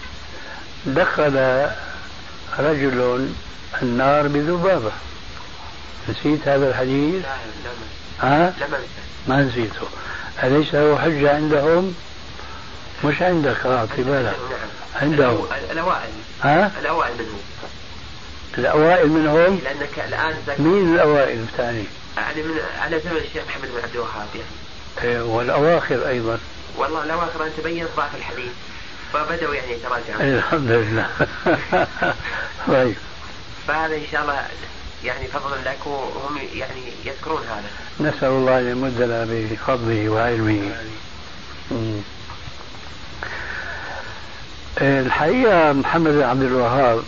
Speaker 4: دخل رجل النار بذبابة، نسيت هذا الحديث؟
Speaker 3: لا
Speaker 4: ما نسيته. أليس هو حجة عندهم؟ مش عندك أعطي بالك. عندهم
Speaker 3: الأوائل منهم.
Speaker 4: الأوائل منهم؟
Speaker 3: لأنك الآن
Speaker 4: مين الأوائل الثاني؟
Speaker 3: يعني على زمن الشيخ محمد بن عبد الوهاب يعني.
Speaker 4: والأواخر أيضا.
Speaker 3: والله الأواخر أن تبين ضعف الحديث. فبدأوا يعني يتراجعون.
Speaker 4: الحمد لله. طيب.
Speaker 3: فهذا إن شاء الله يعني فضل لك وهم يعني يذكرون هذا.
Speaker 4: نسأل الله أن يمدنا بفضله وعلمه. الحقيقة محمد بن عبد الوهاب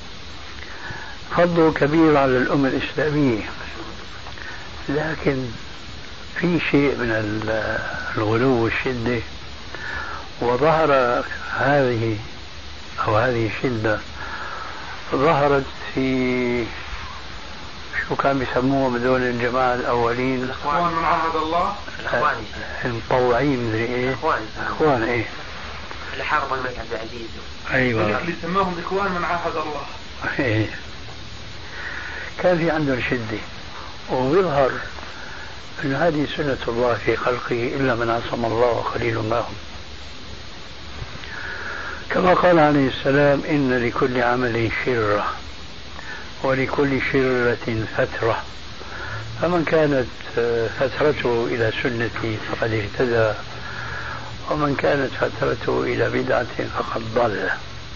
Speaker 4: فضله كبير على الأمة الإسلامية، لكن في شيء من الغلو والشدة، وظهر هذه الشدة ظهرت في شو كان بيسموه بدون الجماعة الأولين،
Speaker 5: الإخوان من عهد الله،
Speaker 4: المطوعين مدري إيه، إخوان إيه
Speaker 3: اللي حاربوا الملك عبد العزيز.
Speaker 5: أيوة اللي سماهم الإخوان من عهد الله.
Speaker 4: إيه كان في عندهم شدة، ويظهر أن هذه سنة الله في خلقه إلا من عصم الله وقليل ما هم، كما قال عليه السلام: إن لكل عمل شرة ولكل شرة فترة، فمن كانت فترته إلى سنتي فقد اهتدى، ومن كانت فترته إلى بدعة فقد ضل.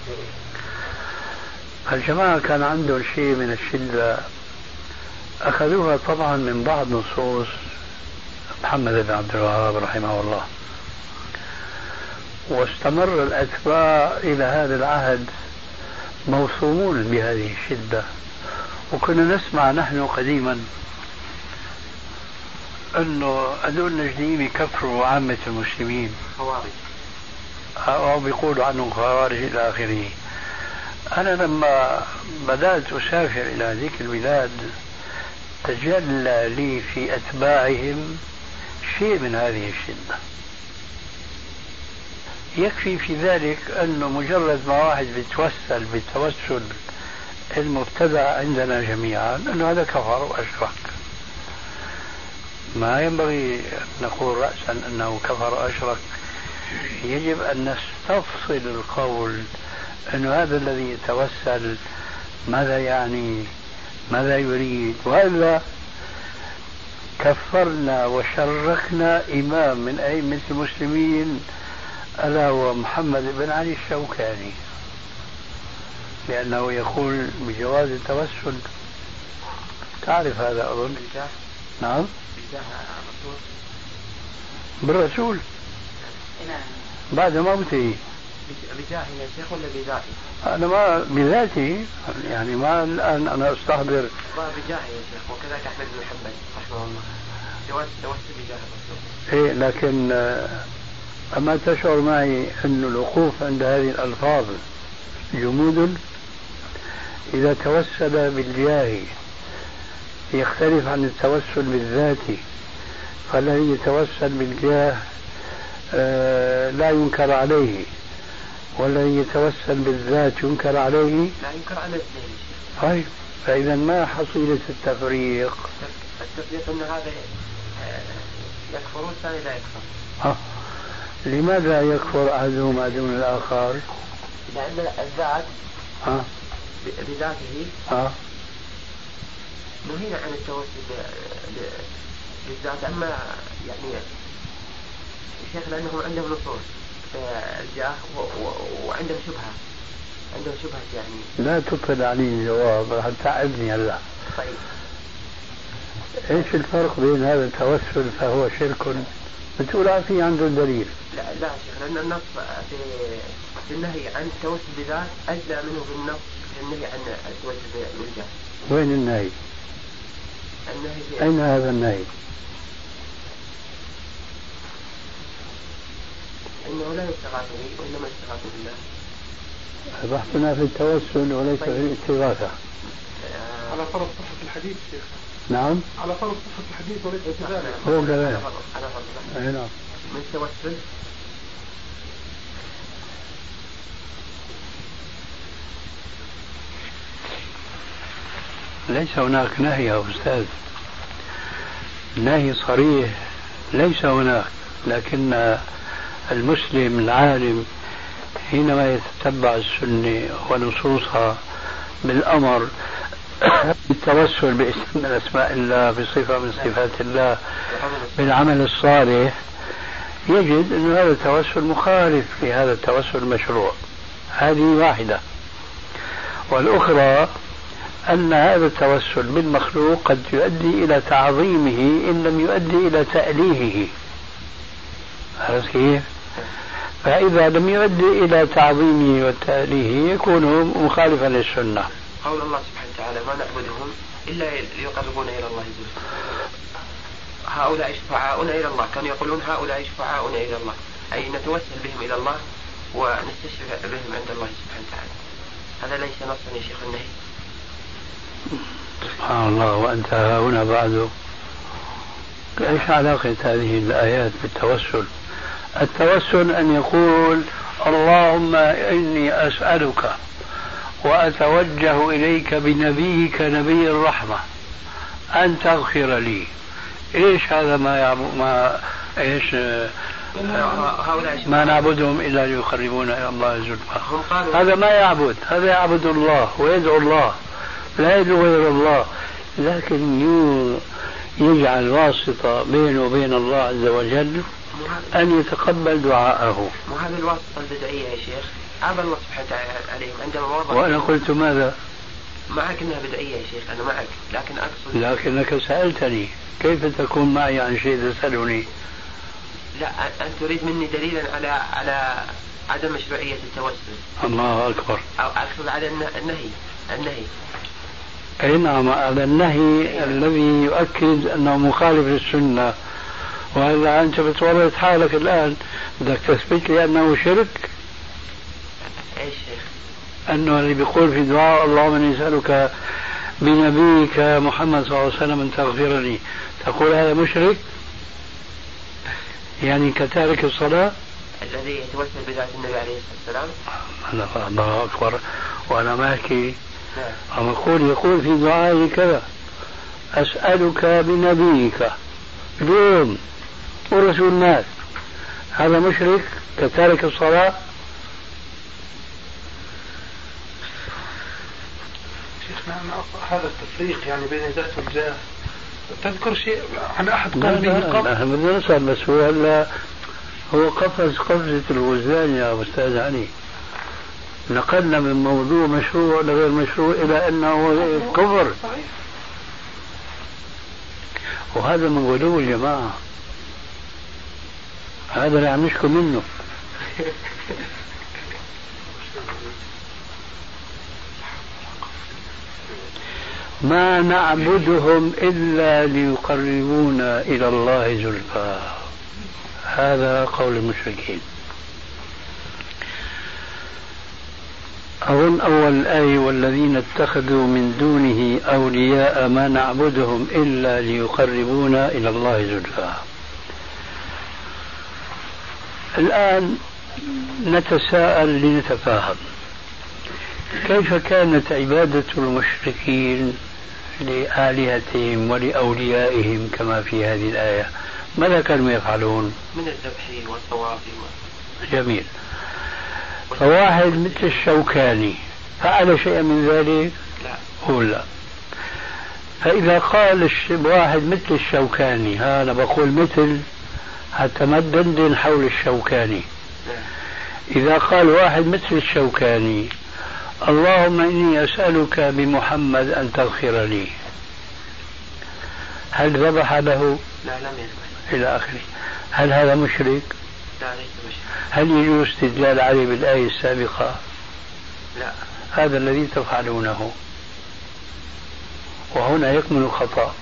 Speaker 4: فالجماعة كان عندهم شيء من الشدة، أخذوها طبعا من بعض نصوص محمد بن عبد الوهاب رحمه الله، واستمر الأتباع إلى هذا العهد موصومون بهذه الشدة. وكنا نسمع نحن قديما أنه هذول النجديين يكفروا عامة المسلمين، أو بيقولوا عنهم خوارج إلى آخره. أنا لما بدأت أسافر إلى هذيك البلاد تجلى لي في أتباعهم شيء من هذه الشدة. يكفي في ذلك أنه مجرد ما واحد بيتوسل بالتوسل المبتدع عندنا جميعا أنه هذا كفر وأشرك. ما ينبغي نقول رأسا أنه كفر وأشرك، يجب أن نستفصل القول أنه هذا الذي يتوسل ماذا يعني، ماذا يريد، وإلا كفرنا وشركنا إمام من أئمة المسلمين ألا هو محمد بن علي الشوكاني، لأنه يقول بجواز التوسل. تعرف هذا أظن؟ نعم بالرسول بعد موته.
Speaker 3: بجاهه يا شيخ ولا بذاته؟
Speaker 4: أنا ما بذاتي يعني، ما الآن أنا أستحضر.
Speaker 3: بجاهه يا شيخ، وكذلك أحمد بن محمد رحمه الله جواز التوسل بجاه الرسول.
Speaker 4: إيه لكن أما تشعر معي أن الوقوف عند هذه الألفاظ جمود؟ إذا توسل بالجاه يختلف عن التوسل بالذات، فالذي يتوسل بالجاه لا ينكر عليه، والذي يتوسل بالذات ينكر عليه.
Speaker 3: لا ينكر على الاثنين.
Speaker 4: طيب فإذا ما حصيلة التفريق؟
Speaker 3: التفريق أن هذا يكفر والثاني لا يكفر.
Speaker 4: لماذا يكفر أحدهما دون الآخر؟
Speaker 3: لأن الذات بذاته نهينا عن التوسل بالذات. أما يعني الشيخ لأنهم عندهم نصوص الجاه وعندهم شبهة، عندهم شبهة يعني.
Speaker 4: لا تطلع علي الجواب راح تعبني هلا.
Speaker 3: طيب
Speaker 4: ايش الفرق بين هذا التوسل فهو شرك بتقول في عنده دليل؟
Speaker 3: لا شيخ، لأن النص في النهي عن التوسل بذات أجزى منه في النص في النهي عن التوسل بالجاه.
Speaker 4: وين النهي؟ أين هذا النهي؟
Speaker 3: إنه لا يستغاث به وإنما يستغاث بالله.
Speaker 4: بحثنا في التوسل وليس في الاستغاثة.
Speaker 5: على فرض صحة الحديث شيخ.
Speaker 4: نعم
Speaker 5: على فرض صحة الحديث وليس كذلك.
Speaker 4: هو كذلك.
Speaker 3: نعم. من التوسل
Speaker 4: ليس هناك نهي يا أستاذ، نهي صريح ليس هناك، لكن المسلم العالم حينما يتتبع السنة ونصوصها بالأمر بالتوسل باسم من أسماء الله، بصفة من صفات الله، بالعمل الصالح، يجد أن هذا التوسل مخالف لهذا التوسل المشروع. هذه واحدة. والأخرى أن هذا التوسل بالمخلوق قد يؤدي إلى تعظيمه إن لم يؤدي إلى تأليهه. عرفت كيف؟ فإذا لم يؤدي إلى تعظيمه وتأليهه يكون مخالفا للسنة.
Speaker 3: قول الله سبحانه وتعالى ما نعبدهم إلا ليقربونا إلى الله زلفى. هؤلاء شفعاؤنا إلى الله، كانوا يقولون هؤلاء شفعاؤنا إلى الله، أي نتوسل بهم إلى الله ونستشفع بهم عند الله سبحانه وتعالى. هذا ليس نصا يا شيخ النهي.
Speaker 4: سبحان الله. وأنت هنا بعد إيش علاقة هذه الآيات بالتوسل؟ التوسل أن يقول اللهم إني أسألك وأتوجه إليك بنبيك نبي الرحمة أن تغفر لي. إيش هذا ما نعبدهم إلا ليقربونا إلى الله زلفى. هذا ما يعبد، هذا يعبد الله ويدعو الله، لا يدعو غير الله، لكن يجعل واسطة بينه وبين الله عز وجل أن يتقبل دعاءه.
Speaker 3: وهذه الواسطة البدعية يا شيخ عاب الله سبحانه وتعالى عليهم عندما وضع.
Speaker 4: وأنا قلت ماذا؟
Speaker 3: معك أنها بدعية يا شيخ، أنا معك، لكن أقصد
Speaker 4: لكنك سألتني كيف تكون معي عن شيء تسألني.
Speaker 3: لا أنت تريد مني دليلا على عدم مشروعية التوسل.
Speaker 4: الله أكبر.
Speaker 3: أو أقصد على النهي.
Speaker 4: أي نعم، على النهي الذي يؤكد أنه مخالف للسنة. وهذا أنت بتورط حالك الآن، بدك تثبت لي أنه شرك.
Speaker 3: إيش شيخ؟
Speaker 4: أنه اللي بيقول في دعاء اللهم إني أسألك بنبيك محمد صلى الله عليه وسلم أن تغفر لي، تقول هذا مشرك؟ يعني كتارك الصلاة
Speaker 3: الذي يتوسل بذات النبي عليه الصلاة والسلام.
Speaker 4: الله أكبر. وأنا ما أحكي، أما يقول في دعائي كذا أسألك بنبيك اليوم ورسول الناس، هذا مشرك كتارك الصلاة؟
Speaker 5: شيخنا هذا التفريق يعني بين ذات والجاه، تذكر شيء عن أحد قال به قبل؟
Speaker 4: لا بدنا نسأل، بس هو قفزة الوزان يا أستاذ علي. نقلنا من موضوع مشروع لغير مشروع إلى أنه كفر، وهذا من غلو الجماعة، هذا اللي عم نشكو منه. ما نعبدهم إلا ليقربونا إلى الله زلفى، هذا قول المشركين. أظن أول الآية والذين اتخذوا من دونه أولياء ما نعبدهم إلا ليقربونا إلى الله زلفى. الآن نتساءل لنتفاهم، كيف كانت عبادة المشركين لآلهتهم ولأوليائهم كما في هذه الآية؟ ماذا كانوا يفعلون؟
Speaker 3: من الذبح والطواف.
Speaker 4: جميل. فواحد مثل الشوكاني فعل شيئا من ذلك؟
Speaker 3: لا.
Speaker 4: هو لا. فإذا قال واحد مثل الشوكاني، أنا بقول مثل حتى ما تدندن حول الشوكاني. إذا قال واحد مثل الشوكاني اللهم إني أسألك بمحمد أن تغفر لي، هل ذبح له؟
Speaker 3: لا لم يذبح.
Speaker 4: إلى آخره. هل هذا مشرك؟
Speaker 3: لا ليس مشرك.
Speaker 4: هل يجوز استدلال عليه بالآية السابقة؟
Speaker 3: لا.
Speaker 4: هذا الذي تفعلونه، وهنا يكمن الخطأ.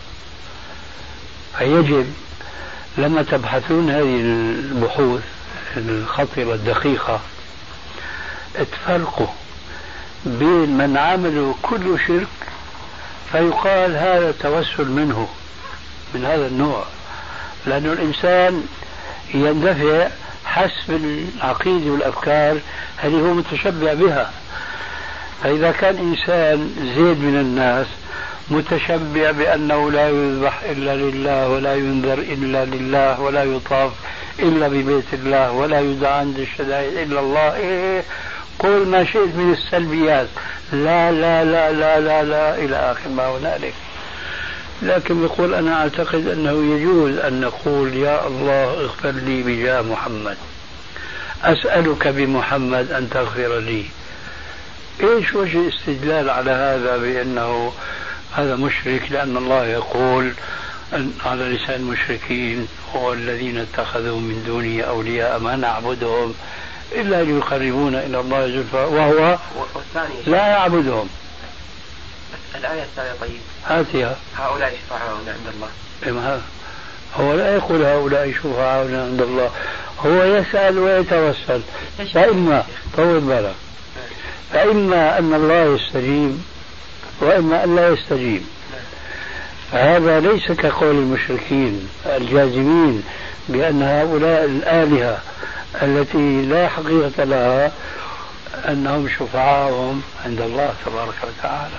Speaker 4: فيجب لما تبحثون هذه البحوث الخطيرة الدقيقة تفرقوا بين من عملوا كل شرك فيقال هذا توسل منه من هذا النوع، لأن الإنسان يندفع حسب العقيدة والأفكار التي هو متشبع بها. فإذا كان إنسان زيد من الناس متشبع بأنه لا يذبح إلا لله ولا ينذر إلا لله ولا يطاف إلا ببيت الله ولا يدعى عند الشدائد إلا الله، قل ما شئت من السلبيات، لا لا لا لا لا لا إلى آخر ما هنالك. لكن يقول أنا أعتقد أنه يجوز أن نقول يا الله اغفر لي بجاه محمد، أسألك بمحمد أن تغفر لي. إيش وجه الاستدلال على هذا بأنه هذا مشرك؟ لأن الله يقول على لسان المشركين هو الذين اتخذوا من دونه أولياء ما نعبدهم إلا ليقربونا إلى الله زلفى وهو لا يعبدهم.
Speaker 3: الآية الثانية طيب
Speaker 4: هاتها.
Speaker 3: هؤلاء شفعاؤنا عند الله.
Speaker 4: هو لا يقول هؤلاء شفعاؤنا عند الله، هو يسأل ويتوسل. فإما طول بالك، فإما أن الله يستجيب وإما أن لا يستجيب. هذا ليس كقول المشركين الجازمين بأن هؤلاء الآلهة التي لا حقيقة لها أنهم شفعاءهم عند الله تبارك وتعالى.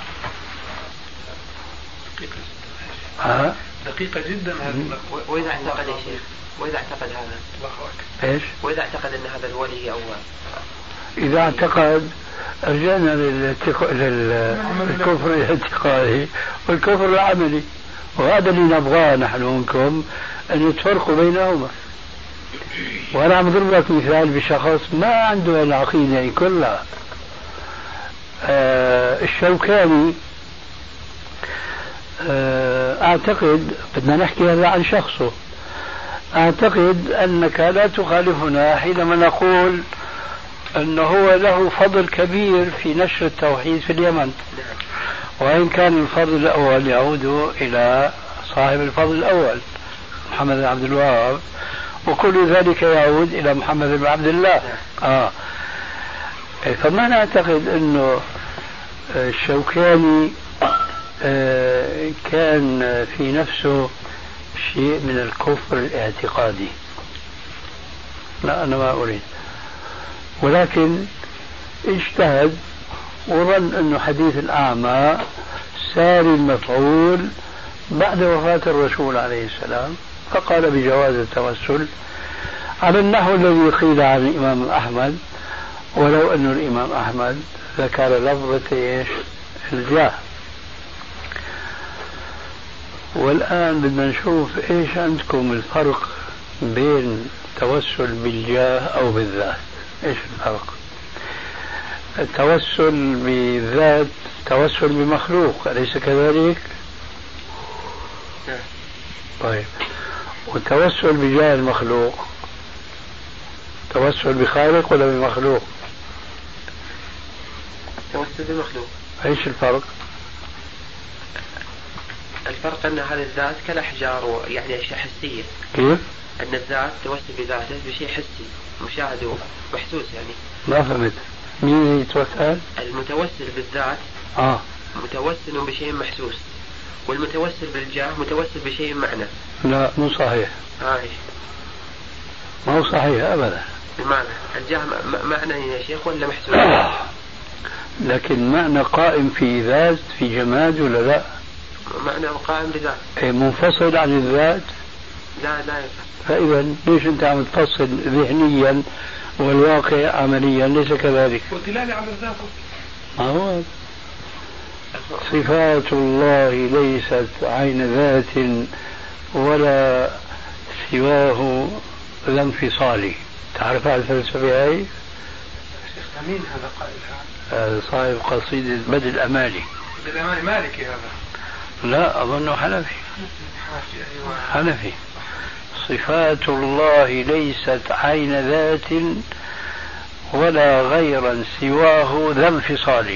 Speaker 5: دقيقة جدا هذه.
Speaker 3: وإذا اعتقد يا شيخ، وإذا اعتقد هذا
Speaker 4: إيش؟
Speaker 3: وإذا اعتقد أن هذا الولي أو
Speaker 4: إذا اعتقد رجعنا للكفر الاعتقادي والكفر العملي، وهذا اللي نبغاه نحن منكم أن تفرقوا بينهما. وأنا عم أضرب لك مثال بشخص ما عنده العقيدة كلها. الشوكاني أعتقد، بدنا نحكي هذا عن شخصه، أعتقد أنك لا تخالفنا حينما نقول أنه هو له فضل كبير في نشر التوحيد في اليمن، وإن كان الفضل الأول يعود إلى صاحب الفضل الأول محمد بن عبد الوهاب، وكل ذلك يعود إلى محمد بن عبد الله. فما نعتقد أنه الشوكاني كان في نفسه شيء من الكفر الاعتقادي، لا أنا ما أريد، ولكن اجتهد وظن أنه حديث الأعمى ساري المفعول بعد وفاة الرسول عليه السلام، فقال بجواز التوسل على النحو الذي قيل عن الإمام أحمد، ولو أن الإمام أحمد ذكر لفظة الجاه. والآن بدنا نشوف إيش عندكم الفرق بين التوسل بالجاه أو بالذات. إيش الفرق؟ التوسل بالذات توسل بمخلوق، أليس كذلك؟ طيب، والتوسل بجاه المخلوق توسل بخالق ولا بمخلوق؟
Speaker 3: توسل بمخلوق.
Speaker 4: ايش الفرق؟
Speaker 3: الفرق أن هذه الذات كالأحجار، يعني أشياء حسية.
Speaker 4: كيف؟
Speaker 3: أن الذات توسل بذاته بشيء حسي مشاهد ومحسوس. يعني
Speaker 4: ما فهمت، مين يتوسل؟
Speaker 3: المتوسل بالذات متوسل بشيء محسوس، والمتوسل بالجاه متوسل بشيء معنى.
Speaker 4: لا مو صحيح. ما هو صحيح أبدا.
Speaker 3: بمعنى الجاه معنى يا شيخ ولا محسوس؟
Speaker 4: لكن معنى قائم في ذات في جماد ولا لا؟
Speaker 3: معنى قائم بذات.
Speaker 4: منفصل عن الذات؟
Speaker 3: لا
Speaker 4: فإذا ليش أنت عم تفصل ذهنيا والواقع عمليا ليس كذلك؟
Speaker 5: والدلالة على الذات.
Speaker 4: ما هو صفات الله ليست عين ذات ولا سواه لا انفصالي. تعرف على الفلسفة هاي؟
Speaker 5: مين هذا قائل؟
Speaker 4: صاحب قصيدة بدء الأمالي.
Speaker 5: بدء الأمالي مالكي هذا؟
Speaker 4: لا أظنه حنفي. حنفي. صفات الله ليست عين ذات ولا غيرا سواه ذا انفصالي.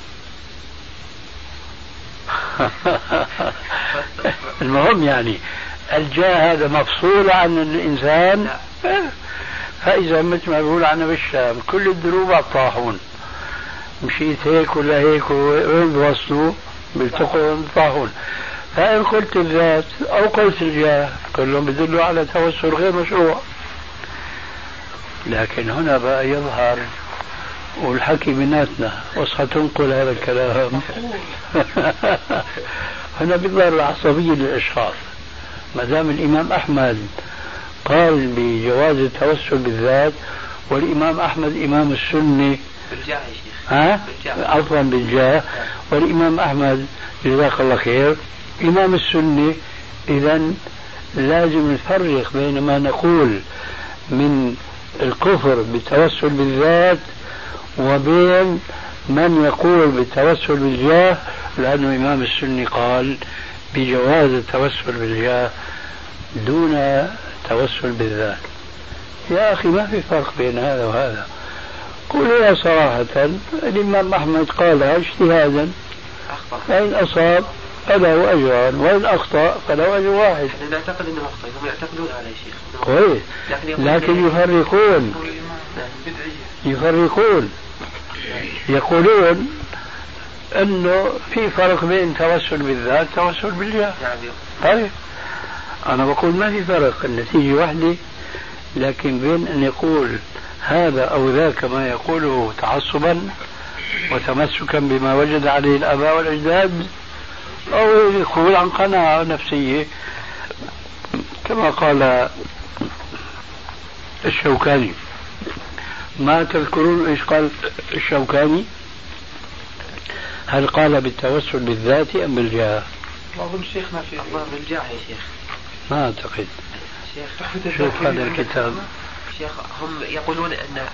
Speaker 4: المهم يعني الجاه هذا مفصول عن الإنسان. فإذا مثل ما بيقول عنا بالشام كل الدروب على الطاحون، مشيت هيك ولا هيك وين بوصلوا بيلتقوا الطاحون. فإن قلت الذات أو قلت الجاه كلهم بدلوا على توسل غير مشروع. لكن هنا بقى يظهر والحكي بيناتنا وصحة تنقل هذا الكلام. هنا بيظهر العصبية للأشخاص. ما دام الإمام أحمد قال بجواز التوسل بالذات، والإمام أحمد إمام السنة
Speaker 3: بالجاه يا شيخ.
Speaker 4: عفوا بالجاه، والإمام أحمد جزاك الله خير إمام السنة إذا لازم نفرق بين ما نقول من الكفر بالتوسل بالذات وبين من يقول بالتوسل بالجاه، لأنه إمام السنة قال بجواز التوسل بالجاه دون توسل بالذات. يا أخي ما في فرق بين هذا وهذا. قولوا صراحة الإمام أحمد قالها اجتهادا، فإن أصاب فله أجران وإن أخطأ فله أجر واحد.
Speaker 3: نحن نعتقد أنه أخطأ، هم يعتقدون على شيخ
Speaker 4: كويس، لكن يفرقون يقولون أنه في فرق بين توسل بالذات توسل بالجاه. طيب أنا بقول ما في فرق، النتيجة واحدة، لكن بين أن يقول هذا أو ذاك ما يقوله تعصبا وتمسكا بما وجد عليه الآباء والأجداد، أو يقول عن قناعة نفسية كما قال الشوكاني. ما تذكرون إيش قال الشوكاني؟ هل قال بالتوسل بالذات أم بالجاه؟
Speaker 5: أظن شيخنا في
Speaker 3: الله بالجاه يا شيخ،
Speaker 4: ما أعتقد. شوف هذا الكتاب،
Speaker 3: شيخ هم يقولون أن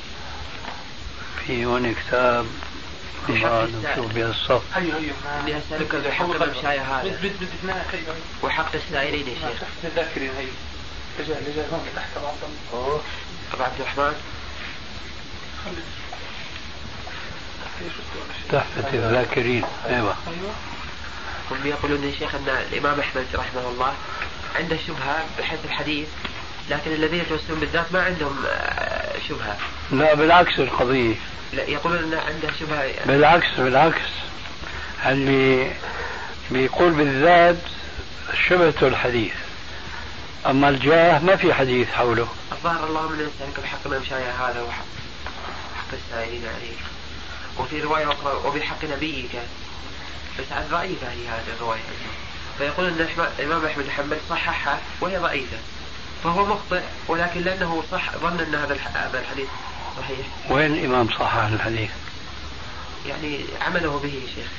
Speaker 4: في هون كتاب نشوف بها الصف.
Speaker 3: أيوه إني أسألك بحق المشاية هذا وحق السائرين يا شيخ.
Speaker 5: تحت الذاكرين هي لجأ هون تحت
Speaker 3: أبو عبد الرحمن
Speaker 4: تحفة الذاكرين. أيوة
Speaker 3: هم يقولون يا شيخ أن الإمام أحمد رحمه الله عنده شبهة بحيث الحديث، لكن الذين يتوسلون بالذات ما عندهم شبهة.
Speaker 4: لا بالعكس القضية،
Speaker 3: لا يقولون أن عنده شبهة يعني.
Speaker 4: بالعكس اللي بيقول بالذات شبهته الحديث، أما الجاه ما في حديث حوله.
Speaker 3: الظاهر اللهم إني أسألك بحق المشاية هذا وحق السائلين عليك، وفي رواية أخرى وبحق نبيك، بس عن ضعيفة هي هذه الرواية. فيقول أن الإمام أحمد بن حنبل صححها وهي ضعيفة، فهو مخطئ، ولكن لأنه صح ظن أن هذا الحديث صحيح.
Speaker 4: وين الإمام صحح الحديث؟
Speaker 3: يعني عمله به يا شيخ.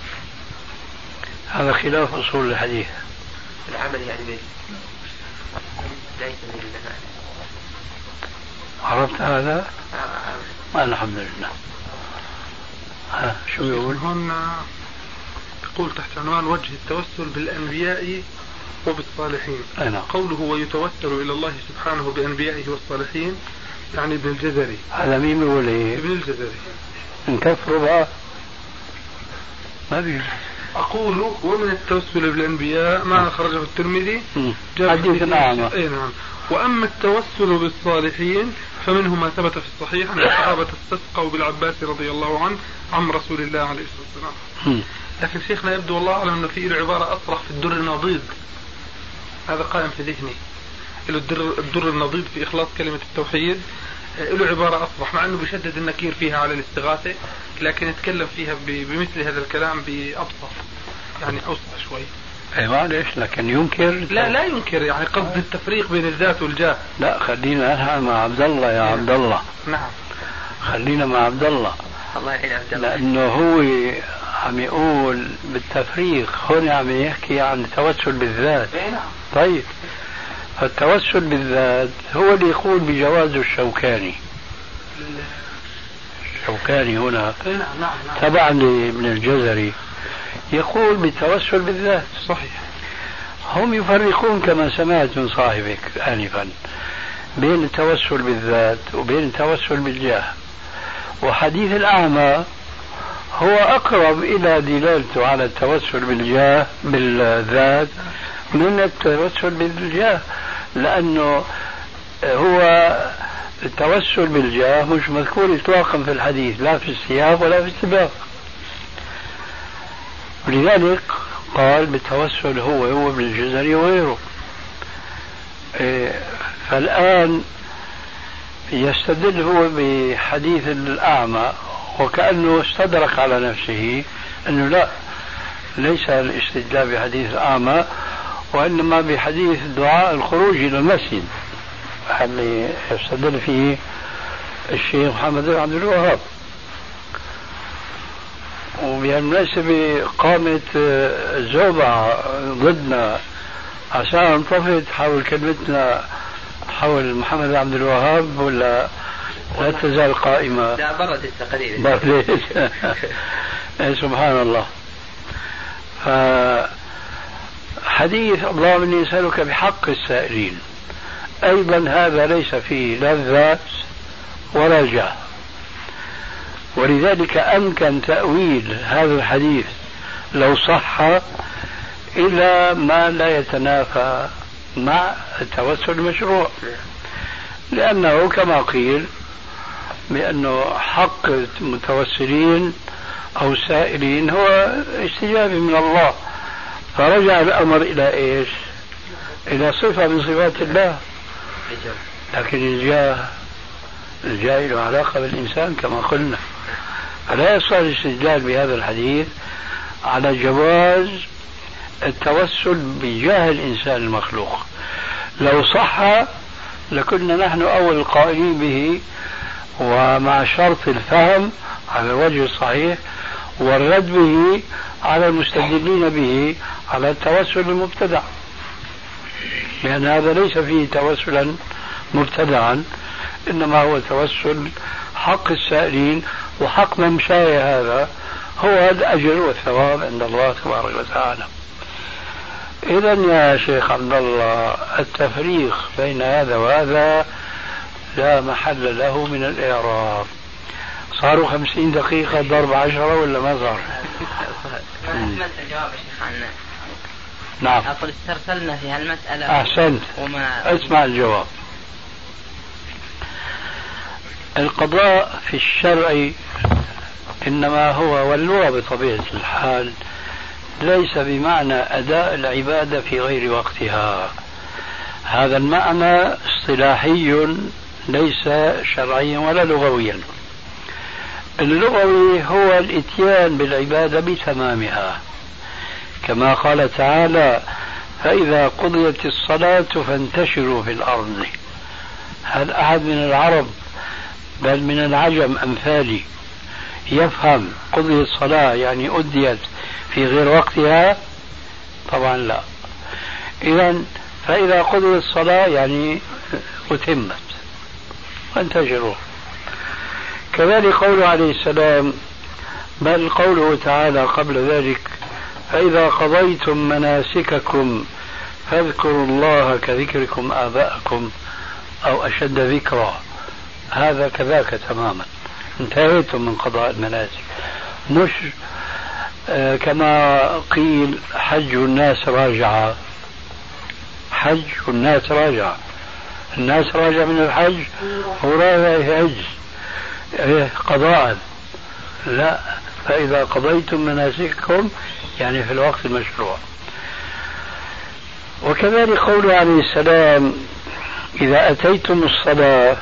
Speaker 4: هذا خلاف أصول الحديث.
Speaker 3: العمل يعني به ليس لله.
Speaker 4: عرفت هذا؟ الحمد لله. شو يقول؟
Speaker 5: هون يقول تحت عنوان وجه التوسل بالأنبياء وبالصالحين. قوله ويتوسل إلى الله سبحانه بأنبيائه والصالحين يعني ابن الجزري.
Speaker 4: هذا مين يقول ايه؟
Speaker 5: ابن الجزري.
Speaker 4: نكفره بقى ما بيجوز.
Speaker 5: أقول ومن التوسل بالأنبياء ما أخرجه الترمذي
Speaker 4: حديث الأعمى.
Speaker 5: نعم. وأما التوسل بالصالحين فمنه ما ثبت في الصحيح أن الصحابة استسقوا بالعباس رضي الله عنه عن رسول الله عليه الصلاة والسلام. لكن شيخنا يبدو والله أعلم أنه في عبارة أصرح في الدر النضيد، هذا قائم في ذهني، الدر النضيد في إخلاص كلمة التوحيد، له عبارة أصرح، مع أنه بيشدد النكير فيها على الاستغاثة، لكن يتكلم فيها بمثل هذا الكلام بأبسط، يعني أوسع شوي.
Speaker 4: ايوه ليش؟ لكن ينكر؟
Speaker 5: لا ينكر، يعني قصد التفريق بين الذات والجاه.
Speaker 4: لا خلينا نحن مع عبد الله يا عبد الله.
Speaker 5: نعم
Speaker 4: خلينا مع عبد الله.
Speaker 3: الله يعين عبد الله.
Speaker 4: لأنه هو عم يقول بالتفريق، هون عم يحكي عن التوسل بالذات. طيب فالتوسل بالذات هو اللي يقول بجوازه الشوكاني. الشوكاني هنا تبع لابن الجزري يقول بالتوسل بالذات.
Speaker 5: صحيح.
Speaker 4: هم يفرقون كما سمعت من صاحبك آنفا بين التوسل بالذات وبين التوسل بالجاه، وحديث الأعمى هو أقرب إلى دلالته على التوسل بالجاه بالذات من التوسل بالجاه، لأنه هو التوسل بالجاه مش مذكور إطلاقا في الحديث، لا في السياق ولا في السباق. ولذلك قال بالتوسل هو ابن الجزري وغيره. فالآن يستدل هو بحديث الأعمى وكأنه استدرك على نفسه أنه لا، ليس الاستدلال بحديث الأعمى وإنما بحديث دعاء الخروج إلى المسجد اللي يستدل فيه الشيخ محمد بن عبد الوهاب. وبهالمناسبة قامت زوبعة ضدنا عشان انطفت حول كلمتنا حول محمد عبد الوهاب، ولا لا تزال قائمة؟
Speaker 3: لا، بردت قليلا.
Speaker 4: سبحان الله. فحديث اللهم إني أسألك بحق السائلين أيضا هذا ليس فيه لا ذات ولا جاه، ولذلك أمكن تأويل هذا الحديث لو صح إلى ما لا يتنافى مع التوسل المشروع، لأنه كما قيل بأنه حق المتوسلين أو السائلين هو استجابة من الله، فرجع الأمر إلى إيش؟ إلى صفة من صفات الله. لكن الجاه له علاقة بالإنسان كما قلنا، فلا يصح الاستدلال بهذا الحديث على جواز التوسل بجاه الإنسان المخلوق. لو صح لكنا نحن أول القائلين به، ومع شرط الفهم على الوجه الصحيح والرد به على المستدلين به على التوسل المبتدع، لأن هذا ليس فيه توسلا مبتدعا، إنما هو توسل حق السائلين، وحق ممشاي هذا هو الأجر والثواب عند الله تبارك وتعالى. إذا يا شيخ عبد الله التفريق بين هذا وهذا لا محل له من الإعراب. صاروا 50 دقيقة ضرب 10 ولا ما صار؟
Speaker 7: أحسنت الجواب يا شيخ عنا.
Speaker 4: نعم.
Speaker 7: أقول استرسلنا في هالمسألة.
Speaker 4: أحسنت. اسمع الجواب. القضاء في الشرع إنما هو واللغة بطبيعة الحال ليس بمعنى أداء العبادة في غير وقتها. هذا المعنى اصطلاحي ليس شرعيا ولا لغويا. اللغوي هو الاتيان بالعبادة بتمامها، كما قال تعالى فإذا قضيت الصلاة فانتشروا في الأرض. هل أحد من العرب بل من العجم أمثالي يفهم قضيت الصلاة يعني أديت في غير وقتها؟ طبعا لا. إذن فإذا قضيت الصلاة يعني أتمت وانتشروا. كذلك قوله عليه السلام، بل قوله تعالى قبل ذلك فإذا قضيتم مناسككم فاذكروا الله كذكركم آباءكم أو أشد ذكرا. هذا كذاك تماما، انتهيتم من قضاء المناسك، مش كما قيل حج الناس راجعة. حج الناس راجعة، الناس راجع من الحج وراجع يحج قضاء. لا، فإذا قضيتم مناسككم يعني في الوقت المشروع. وكذلك قوله عليه السلام إذا أتيتم الصلاة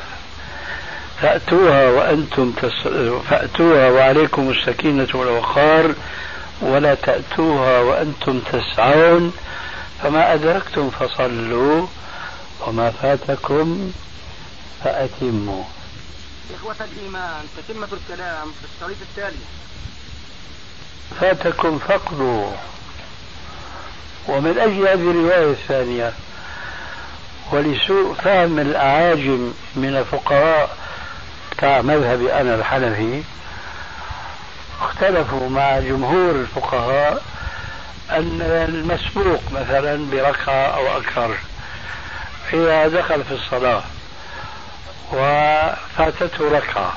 Speaker 4: فأتوها وعليكم السكينة والوقار ولا تأتوها وأنتم تسعون فما أدركتم فصلوا وما فاتكم فأتموا.
Speaker 2: إخوة الإيمان، تتمة الكلام في الشريط التالي.
Speaker 4: فاتكم فقدوا. ومن أجل هذه الرواية الثانية ولسوء فهم الأعاجم من الفقهاء كمذهب أنا الحنفي، اختلفوا مع جمهور الفقهاء أن المسبوق مثلا بركعة أو أكثر إذا دخل في الصلاة وفاتته ركعة،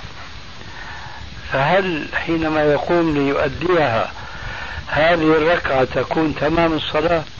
Speaker 4: فهل حينما يقوم ليؤديها هذه الركعة تكون تمام الصلاة